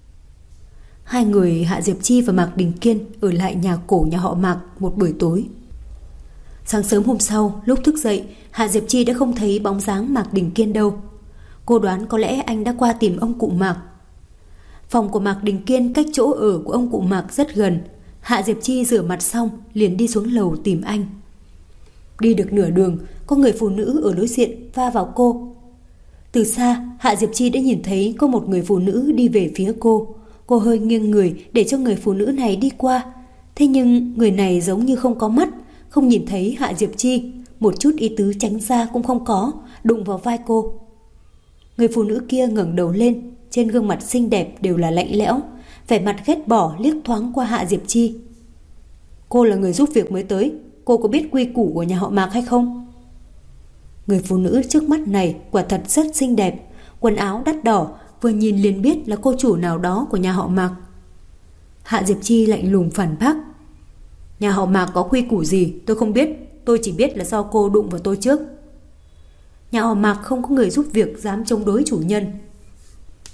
Hai người Hạ Diệp Chi và Mạc Đình Kiên ở lại nhà cổ nhà họ Mạc một buổi tối. Sáng sớm hôm sau, lúc thức dậy, Hạ Diệp Chi đã không thấy bóng dáng Mạc Đình Kiên đâu. Cô đoán có lẽ anh đã qua tìm ông cụ Mạc. Phòng của Mạc Đình Kiên cách chỗ ở của ông cụ Mạc rất gần. Hạ Diệp Chi rửa mặt xong liền đi xuống lầu tìm anh. Đi được nửa đường, có người phụ nữ ở đối diện va vào cô. Từ xa, Hạ Diệp Chi đã nhìn thấy có một người phụ nữ đi về phía cô. Cô hơi nghiêng người để cho người phụ nữ này đi qua. Thế nhưng người này giống như không có mắt, không nhìn thấy Hạ Diệp Chi, một chút ý tứ tránh ra cũng không có, đụng vào vai cô. Người phụ nữ kia ngẩng đầu lên, trên gương mặt xinh đẹp đều là lạnh lẽo, vẻ mặt ghét bỏ liếc thoáng qua Hạ Diệp Chi. Cô là người giúp việc mới tới, cô có biết quy củ của nhà họ Mạc hay không? Người phụ nữ trước mắt này quả thật rất xinh đẹp, quần áo đắt đỏ, vừa nhìn liền biết là cô chủ nào đó của nhà họ Mạc. Hạ Diệp Chi lạnh lùng phản bác: Nhà họ Mạc có quy củ gì tôi không biết, tôi chỉ biết là do cô đụng vào tôi trước. Nhà họ Mạc không có người giúp việc dám chống đối chủ nhân.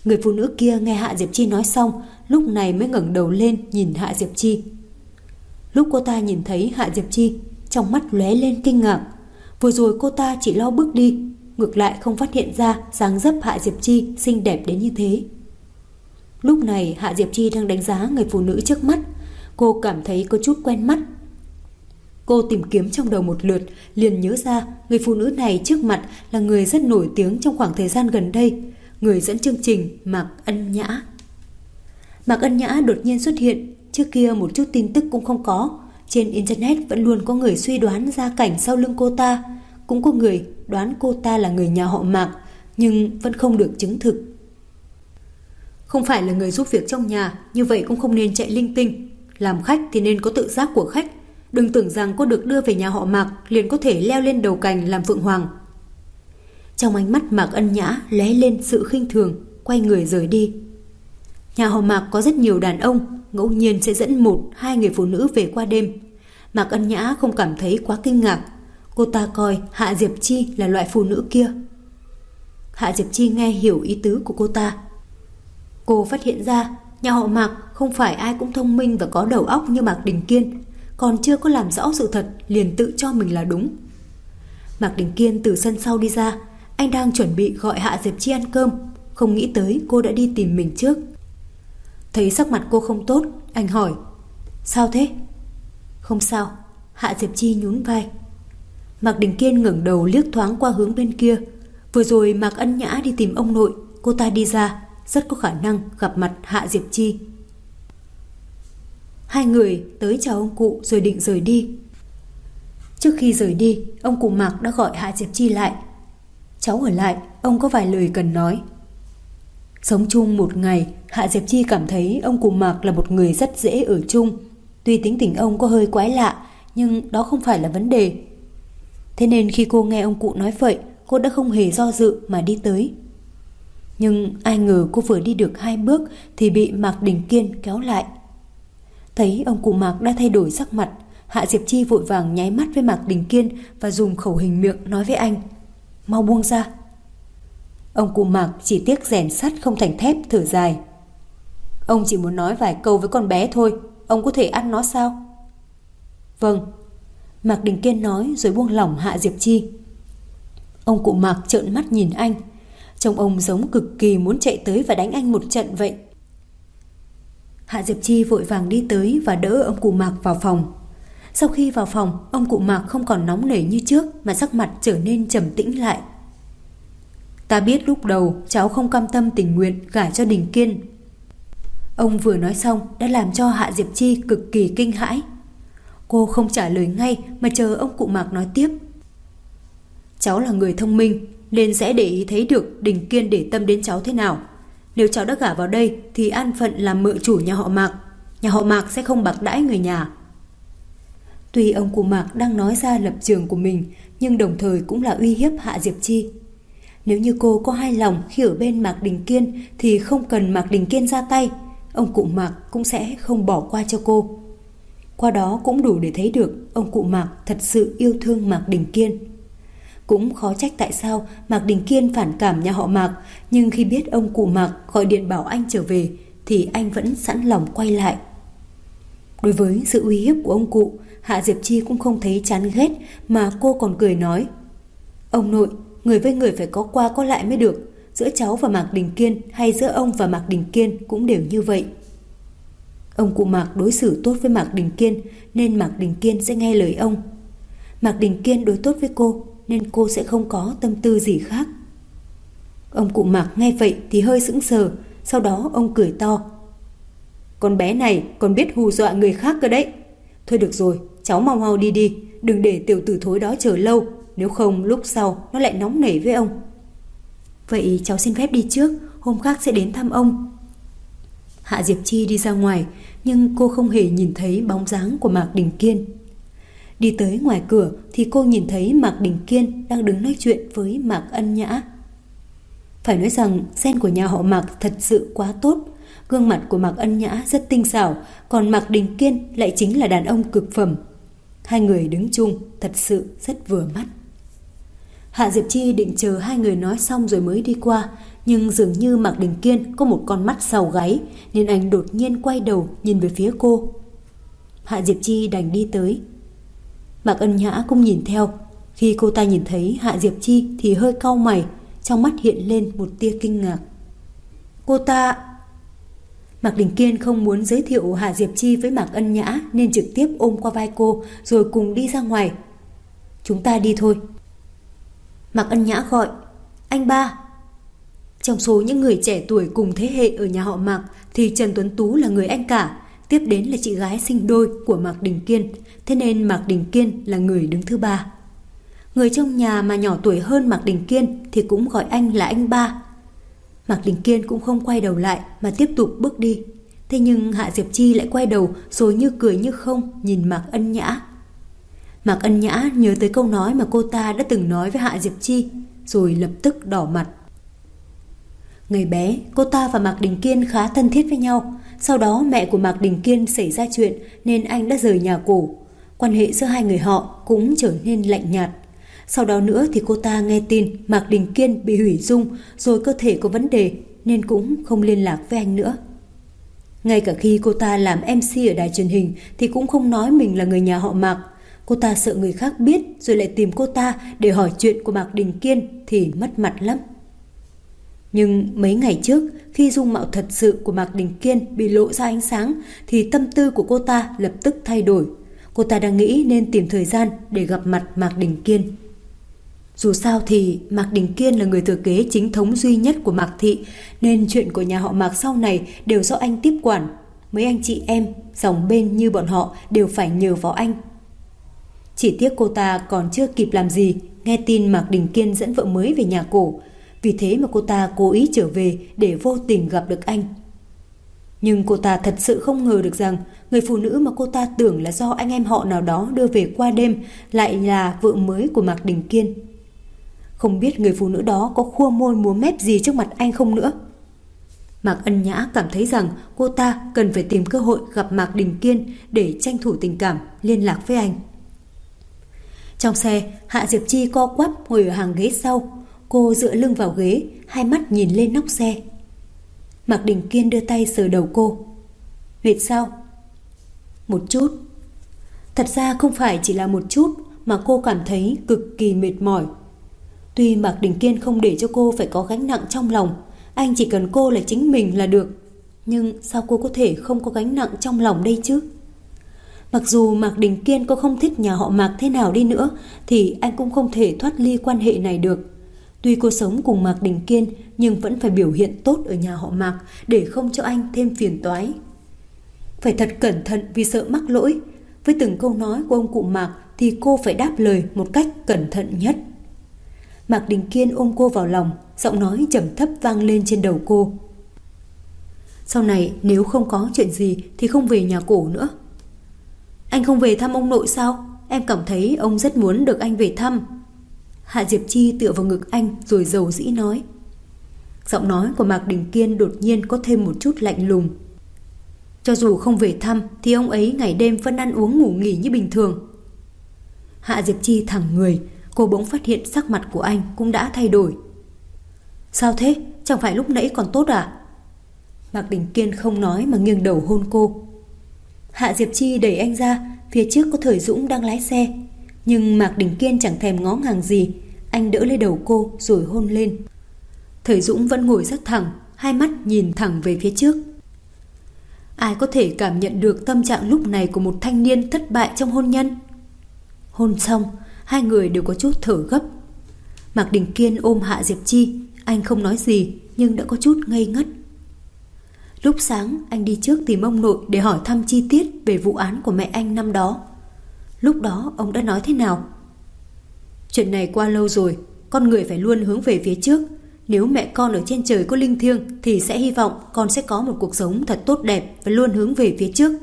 Người phụ nữ kia nghe Hạ Diệp Chi nói xong, lúc này mới ngẩng đầu lên nhìn Hạ Diệp Chi. Lúc cô ta nhìn thấy Hạ Diệp Chi, trong mắt lóe lên kinh ngạc. Vừa rồi cô ta chỉ lo bước đi, ngược lại không phát hiện ra dáng dấp Hạ Diệp Chi xinh đẹp đến như thế. Lúc này Hạ Diệp Chi đang đánh giá người phụ nữ trước mắt. Cô cảm thấy có chút quen mắt. Cô tìm kiếm trong đầu một lượt, liền nhớ ra người phụ nữ này trước mặt là người rất nổi tiếng trong khoảng thời gian gần đây, người dẫn chương trình Mạc Ân Nhã. Mạc Ân Nhã đột nhiên xuất hiện, trước kia một chút tin tức cũng không có. Trên Internet vẫn luôn có người suy đoán gia cảnh sau lưng cô ta, cũng có người đoán cô ta là người nhà họ Mạc, nhưng vẫn không được chứng thực. Không phải là người giúp việc trong nhà, như vậy cũng không nên chạy linh tinh. Làm khách thì nên có tự giác của khách. Đừng tưởng rằng cô được đưa về nhà họ Mạc liền có thể leo lên đầu cành làm phượng hoàng. Trong ánh mắt Mạc Ân Nhã lóe lên sự khinh thường, quay người rời đi. Nhà họ Mạc có rất nhiều đàn ông, ngẫu nhiên sẽ dẫn 1-2 người phụ nữ về qua đêm. Mạc Ân Nhã không cảm thấy quá kinh ngạc. Cô ta coi Hạ Diệp Chi là loại phụ nữ kia. Hạ Diệp Chi nghe hiểu ý tứ của cô ta. Cô phát hiện ra nhà họ Mạc không phải ai cũng thông minh và có đầu óc như Mạc Đình Kiên. Còn chưa có làm rõ sự thật liền tự cho mình là đúng. Mạc Đình Kiên từ sân sau đi ra. Anh đang chuẩn bị gọi Hạ Diệp Chi ăn cơm, không nghĩ tới cô đã đi tìm mình trước. Thấy sắc mặt cô không tốt, anh hỏi: sao thế? Không sao. Hạ Diệp Chi nhún vai. Mạc Đình Kiên ngẩng đầu liếc thoáng qua hướng bên kia. Vừa rồi Mạc Ân Nhã đi tìm ông nội, cô ta đi ra, rất có khả năng gặp mặt Hạ Diệp Chi. Hai người tới chào ông cụ rồi định rời đi. Trước khi rời đi, ông cụ Mạc đã gọi Hạ Diệp Chi lại. Cháu ở lại, ông có vài lời cần nói. Sống chung một ngày, Hạ Diệp Chi cảm thấy ông cụ Mạc là một người rất dễ ở chung. Tuy tính tình ông có hơi quái lạ, nhưng đó không phải là vấn đề. Thế nên khi cô nghe ông cụ nói vậy, cô đã không hề do dự mà đi tới. Nhưng ai ngờ cô vừa đi được 2 bước thì bị Mạc Đình Kiên kéo lại. Thấy ông cụ Mạc đã thay đổi sắc mặt, Hạ Diệp Chi vội vàng nháy mắt với Mạc Đình Kiên và dùng khẩu hình miệng nói với anh: mau buông ra. Ông cụ Mạc chỉ tiếc rèn sắt không thành thép, thở dài: ông chỉ muốn nói vài câu với con bé thôi, ông có thể ăn nó sao? Vâng, Mạc Đình Kiên nói rồi buông lỏng Hạ Diệp Chi. Ông cụ Mạc trợn mắt nhìn anh, trông ông giống cực kỳ muốn chạy tới và đánh anh một trận vậy. Hạ Diệp Chi vội vàng đi tới và đỡ ông cụ Mạc vào phòng. Sau khi vào phòng, ông cụ Mạc không còn nóng nảy như trước mà sắc mặt trở nên trầm tĩnh lại. Ta biết lúc đầu cháu không cam tâm tình nguyện gả cho Đình Kiên. Ông vừa nói xong đã làm cho Hạ Diệp Chi cực kỳ kinh hãi. Cô không trả lời ngay mà chờ ông cụ Mạc nói tiếp. Cháu là người thông minh nên sẽ để ý thấy được Đình Kiên để tâm đến cháu thế nào. Nếu cháu đã gả vào đây thì an phận làm mợ chủ nhà họ Mạc. Nhà họ Mạc sẽ không bạc đãi người nhà. Tuy ông cụ Mạc đang nói ra lập trường của mình, nhưng đồng thời cũng là uy hiếp Hạ Diệp Chi. Nếu như cô có hài lòng khi ở bên Mạc Đình Kiên thì không cần Mạc Đình Kiên ra tay, ông cụ Mạc cũng sẽ không bỏ qua cho cô. Qua đó cũng đủ để thấy được ông cụ Mạc thật sự yêu thương Mạc Đình Kiên. Cũng khó trách tại sao Mạc Đình Kiên phản cảm nhà họ Mạc, nhưng khi biết ông cụ Mạc gọi điện bảo anh trở về thì anh vẫn sẵn lòng quay lại. Đối với sự uy hiếp của ông cụ, Hạ Diệp Chi cũng không thấy chán ghét mà cô còn cười nói: ông nội, người với người phải có qua có lại mới được. Giữa cháu và Mạc Đình Kiên hay giữa ông và Mạc Đình Kiên cũng đều như vậy. Ông cụ Mạc đối xử tốt với Mạc Đình Kiên nên Mạc Đình Kiên sẽ nghe lời ông. Mạc Đình Kiên đối tốt với cô nên cô sẽ không có tâm tư gì khác. Ông cụ Mạc nghe vậy thì hơi sững sờ, sau đó ông cười to: con bé này còn biết hù dọa người khác cơ đấy. Thôi được rồi, cháu mau mau đi đi, đừng để tiểu tử thối đó chờ lâu, nếu không lúc sau nó lại nóng nảy với ông. Vậy cháu xin phép đi trước, hôm khác sẽ đến thăm ông. Hạ Diệp Chi đi ra ngoài, nhưng cô không hề nhìn thấy bóng dáng của Mạc Đình Kiên. Đi tới ngoài cửa thì cô nhìn thấy Mạc Đình Kiên đang đứng nói chuyện với Mạc Ân Nhã. Phải nói rằng gen của nhà họ Mạc thật sự quá tốt. Gương mặt của Mạc Ân Nhã rất tinh xảo, còn Mạc Đình Kiên lại chính là đàn ông cực phẩm. Hai người đứng chung thật sự rất vừa mắt. Hạ Diệp Chi định chờ hai người nói xong rồi mới đi qua, Nhưng dường như Mạc Đình Kiên có một con mắt sau gáy, nên anh đột nhiên quay đầu nhìn về phía cô. Hạ Diệp Chi đành đi tới. Mạc Ân Nhã cũng nhìn theo. Khi cô ta nhìn thấy Hạ Diệp Chi thì hơi cau mày, trong mắt hiện lên một tia kinh ngạc. Cô ta... Mạc Đình Kiên không muốn giới thiệu Hạ Diệp Chi với Mạc Ân Nhã nên trực tiếp ôm qua vai cô rồi cùng đi ra ngoài. Chúng ta đi thôi. Mạc Ân Nhã gọi. Anh ba. Trong số những người trẻ tuổi cùng thế hệ ở nhà họ Mạc thì Trần Tuấn Tú là người anh cả, tiếp đến là chị gái sinh đôi của Mạc Đình Kiên, thế nên Mạc Đình Kiên là người đứng thứ ba. Người trong nhà mà nhỏ tuổi hơn Mạc Đình Kiên thì cũng gọi anh là anh ba. Mạc Đình Kiên cũng không quay đầu lại mà tiếp tục bước đi. Thế nhưng Hạ Diệp Chi lại quay đầu rồi như cười như không nhìn Mạc Ân Nhã. Mạc Ân Nhã nhớ tới câu nói mà cô ta đã từng nói với Hạ Diệp Chi, rồi lập tức đỏ mặt. Ngày bé, cô ta và Mạc Đình Kiên khá thân thiết với nhau. Sau đó mẹ của Mạc Đình Kiên xảy ra chuyện nên anh đã rời nhà cổ. Quan hệ giữa hai người họ cũng trở nên lạnh nhạt. Sau đó nữa thì cô ta nghe tin Mạc Đình Kiên bị hủy dung rồi cơ thể có vấn đề nên cũng không liên lạc với anh nữa. Ngay cả khi cô ta làm MC ở đài truyền hình thì cũng không nói mình là người nhà họ Mạc. Cô ta sợ người khác biết rồi lại tìm cô ta để hỏi chuyện của Mạc Đình Kiên thì mất mặt lắm. Nhưng mấy ngày trước, khi dung mạo thật sự của Mạc Đình Kiên bị lộ ra ánh sáng thì tâm tư của cô ta lập tức thay đổi. Cô ta đang nghĩ nên tìm thời gian để gặp mặt Mạc Đình Kiên. Dù sao thì Mạc Đình Kiên là người thừa kế chính thống duy nhất của Mạc Thị, nên chuyện của nhà họ Mạc sau này đều do anh tiếp quản. Mấy anh chị em, dòng bên như bọn họ đều phải nhờ vào anh. Chỉ tiếc cô ta còn chưa kịp làm gì, nghe tin Mạc Đình Kiên dẫn vợ mới về nhà cổ. Vì thế mà cô ta cố ý trở về để vô tình gặp được anh. Nhưng cô ta thật sự không ngờ được rằng người phụ nữ mà cô ta tưởng là do anh em họ nào đó đưa về qua đêm lại là vợ mới của Mạc Đình Kiên. Không biết người phụ nữ đó có khua môi múa mép gì trước mặt anh không nữa. Mạc Ân Nhã cảm thấy rằng cô ta cần phải tìm cơ hội gặp Mạc Đình Kiên để tranh thủ tình cảm liên lạc với anh. Trong xe, Hạ Diệp Chi co quắp ngồi ở hàng ghế sau. Cô dựa lưng vào ghế, hai mắt nhìn lên nóc xe. Mạc Đình Kiên đưa tay sờ đầu cô. Mệt sao? Một chút. Thật ra không phải chỉ là một chút mà cô cảm thấy cực kỳ mệt mỏi. Tuy Mạc Đình Kiên không để cho cô phải có gánh nặng trong lòng, anh chỉ cần cô là chính mình là được. Nhưng sao cô có thể không có gánh nặng trong lòng đây chứ? Mặc dù Mạc Đình Kiên có không thích nhà họ Mạc thế nào đi nữa thì anh cũng không thể thoát ly quan hệ này được. Tuy cô sống cùng Mạc Đình Kiên nhưng vẫn phải biểu hiện tốt ở nhà họ Mạc để không cho anh thêm phiền toái. Phải thật cẩn thận vì sợ mắc lỗi. Với từng câu nói của ông cụ Mạc thì cô phải đáp lời một cách cẩn thận nhất. Mạc Đình Kiên ôm cô vào lòng, giọng nói trầm thấp vang lên trên đầu cô. Sau này nếu không có chuyện gì thì không về nhà cổ nữa. Anh không về thăm ông nội sao? Em cảm thấy ông rất muốn được anh về thăm. Hạ Diệp Chi tựa vào ngực anh rồi dầu dĩ nói. Giọng nói của Mạc Đình Kiên đột nhiên có thêm một chút lạnh lùng. Cho dù không về thăm thì ông ấy ngày đêm vẫn ăn uống ngủ nghỉ như bình thường. Hạ Diệp Chi thẳng người. Cô bỗng phát hiện sắc mặt của anh cũng đã thay đổi. Sao thế? Chẳng phải lúc nãy còn tốt à? Mạc Đình Kiên không nói mà nghiêng đầu hôn cô. Hạ Diệp Chi đẩy anh ra. Phía trước có Thời Dũng đang lái xe. Nhưng Mạc Đình Kiên chẳng thèm ngó ngàng gì. Anh đỡ lấy đầu cô rồi hôn lên. Thời Dũng vẫn ngồi rất thẳng, hai mắt nhìn thẳng về phía trước. Ai có thể cảm nhận được tâm trạng lúc này của một thanh niên thất bại trong hôn nhân? Hôn xong, hai người đều có chút thở gấp. Mạc Đình Kiên ôm Hạ Diệp Chi. Anh không nói gì nhưng đã có chút ngây ngất. Lúc sáng anh đi trước tìm ông nội để hỏi thăm chi tiết về vụ án của mẹ anh năm đó. Lúc đó ông đã nói thế nào? Chuyện này qua lâu rồi, con người phải luôn hướng về phía trước. Nếu mẹ con ở trên trời có linh thiêng thì sẽ hy vọng con sẽ có một cuộc sống thật tốt đẹp và luôn hướng về phía trước.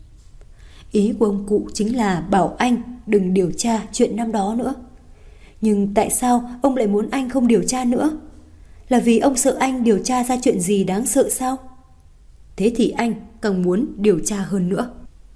Ý của ông cụ chính là bảo anh đừng điều tra chuyện năm đó nữa. Nhưng tại sao ông lại muốn anh không điều tra nữa? Là vì ông sợ anh điều tra ra chuyện gì đáng sợ sao? Thế thì anh càng muốn điều tra hơn nữa.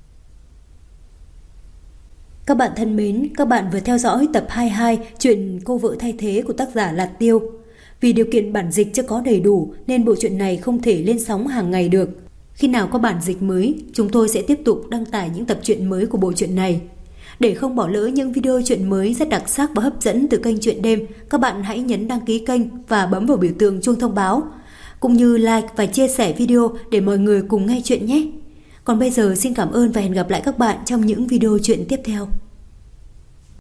Các bạn thân mến, các bạn vừa theo dõi tập 22 chuyện Cô vợ thay thế của tác giả Lạt Tiêu. Vì điều kiện bản dịch chưa có đầy đủ nên bộ truyện này không thể lên sóng hàng ngày được. Khi nào có bản dịch mới, chúng tôi sẽ tiếp tục đăng tải những tập truyện mới của bộ truyện này. Để không bỏ lỡ những video truyện mới rất đặc sắc và hấp dẫn từ kênh Truyện Đêm, các bạn hãy nhấn đăng ký kênh và bấm vào biểu tượng chuông thông báo, cũng như like và chia sẻ video để mọi người cùng nghe chuyện nhé. Còn bây giờ xin cảm ơn và hẹn gặp lại các bạn trong những video truyện tiếp theo.